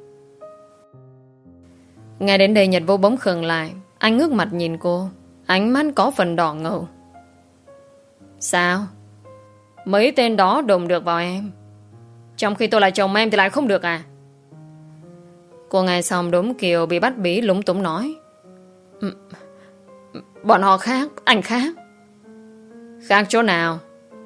Ngay đến đây Nhật Vũ bỗng khựng lại. Anh ngước mặt nhìn cô, ánh mắt có phần đỏ ngầu. Sao? Mấy tên đó đụng được vào em, trong khi tôi là chồng em thì lại không được à? Cô nghe xong đúng kiểu bị bắt bí lúng túng nói. Bọn họ khác, anh khác. Khác chỗ nào?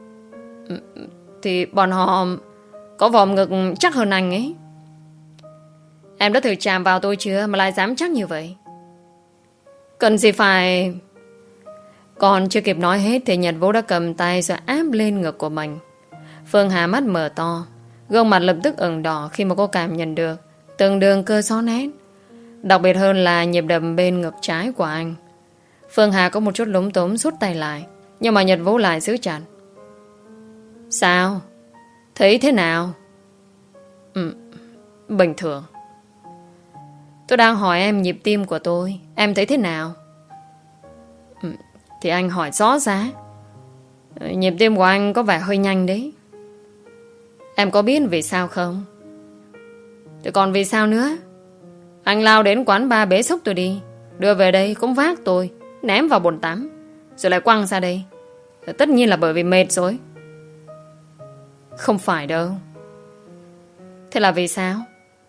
Thì bọn họ có vòm ngực chắc hơn anh ấy. Em đã thử chạm vào tôi chưa mà lại dám chắc như vậy? Cần gì phải... Còn chưa kịp nói hết thì Nhật Vũ đã cầm tay rồi áp lên ngực của mình. Phương Hà mắt mở to, gương mặt lập tức ửng đỏ khi mà cô cảm nhận được từng đường cơ gió nét. Đặc biệt hơn là nhịp đập bên ngực trái của anh. Phương Hà có một chút lúng túng rút tay lại, nhưng mà Nhật Vũ lại giữ chặt. Sao? Thấy thế nào? Ừ, bình thường. Tôi đang hỏi em nhịp tim của tôi, em thấy thế nào? Ừ, thì anh hỏi rõ ra. Nhịp tim của anh có vẻ hơi nhanh đấy. Em có biết vì sao không? Thì còn vì sao nữa? Anh lao đến quán bar bế xúc tôi đi, đưa về đây cũng vác tôi, ném vào bồn tắm, rồi lại quăng ra đây. Tất nhiên là bởi vì mệt rồi. Không phải đâu. Thế là vì sao?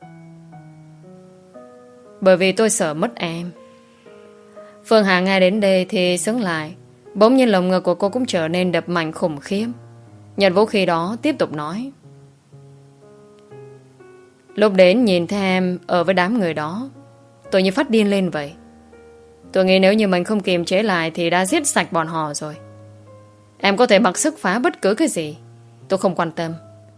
Bởi vì tôi sợ mất em. Phương Hà nghe đến đây thì sững lại. Bỗng nhiên lồng ngực của cô cũng trở nên đập mạnh khủng khiếp. Nhật Vũ khi đó tiếp tục nói. Lúc đến nhìn thấy em ở với đám người đó, tôi như phát điên lên vậy. Tôi nghĩ nếu như mình không kiềm chế lại thì đã giết sạch bọn họ rồi. Em có thể mặc sức phá bất cứ cái gì, tôi không quan tâm.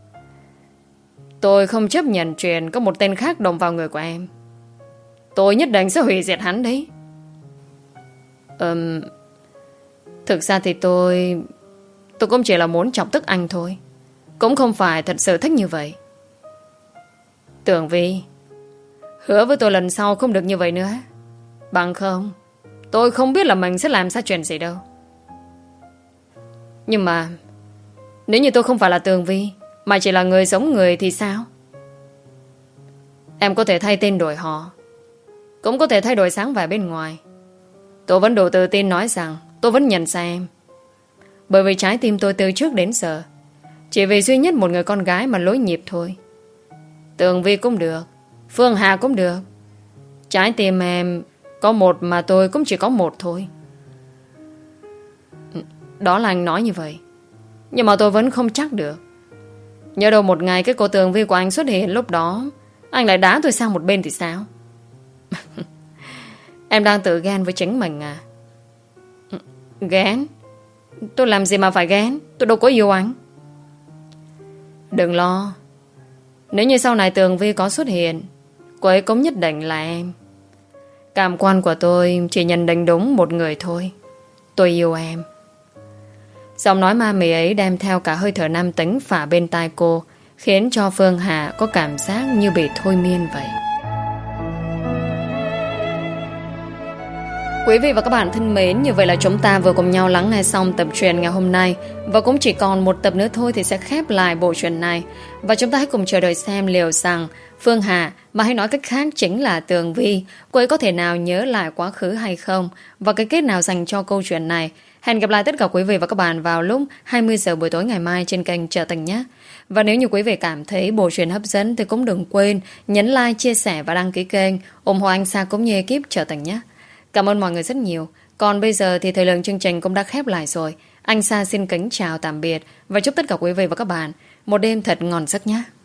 Tôi không chấp nhận chuyện có một tên khác động vào người của em. Tôi nhất định sẽ hủy diệt hắn đấy. Ừm... Thực ra thì tôi... Tôi cũng chỉ là muốn chọc tức anh thôi, cũng không phải thật sự thích như vậy. Tường Vi, hứa với tôi lần sau không được như vậy nữa. Bằng không tôi không biết là mình sẽ làm ra chuyện gì đâu. Nhưng mà nếu như tôi không phải là Tường Vi, mà chỉ là người giống người thì sao? Em có thể thay tên đổi họ, cũng có thể thay đổi sáng vẻ bên ngoài. Tôi vẫn đủ tự tin nói rằng tôi vẫn nhận ra em. Bởi vì trái tim tôi từ trước đến giờ chỉ vì duy nhất một người con gái mà lối nhịp thôi. Tường Vi cũng được, Phương Hà cũng được. Trái tim em có một mà tôi cũng chỉ có một thôi. Đó là anh nói như vậy, nhưng mà tôi vẫn không chắc được. Nhớ đâu một ngày cái cô Tường Vi của anh xuất hiện, lúc đó anh lại đá tôi sang một bên thì sao? Em đang tự ghen với chính mình à? Ghen? Tôi làm gì mà phải ghen? Tôi đâu có yêu anh. Đừng lo, nếu như sau này Tường Vi có xuất hiện, cô ấy cũng nhất định là em. Cảm quan của tôi chỉ nhận định đúng một người thôi. Tôi yêu em. Giọng nói ma mị ấy đem theo cả hơi thở nam tính phả bên tai cô, khiến cho Phương Hà có cảm giác như bị thôi miên vậy. Quý vị và các bạn thân mến, như vậy là chúng ta vừa cùng nhau lắng nghe xong tập truyện ngày hôm nay. Và cũng chỉ còn một tập nữa thôi thì sẽ khép lại bộ truyện này. Và chúng ta hãy cùng chờ đợi xem liệu rằng Phương Hà, mà hay nói cách khác chính là Tường Vi, cô ấy có thể nào nhớ lại quá khứ hay không? Và cái kết nào dành cho câu chuyện này? Hẹn gặp lại tất cả quý vị và các bạn vào lúc hai mươi giờ buổi tối ngày mai trên kênh Trở Tình nhé. Và nếu như quý vị cảm thấy bộ truyện hấp dẫn thì cũng đừng quên nhấn like, chia sẻ và đăng ký kênh, ủng hộ anh Sa cũng như ekip Trở Tình nhé. Cảm ơn mọi người rất nhiều. Còn bây giờ thì thời lượng chương trình cũng đã khép lại rồi. Anh Sa xin kính chào tạm biệt và chúc tất cả quý vị và các bạn một đêm thật ngon giấc nhé.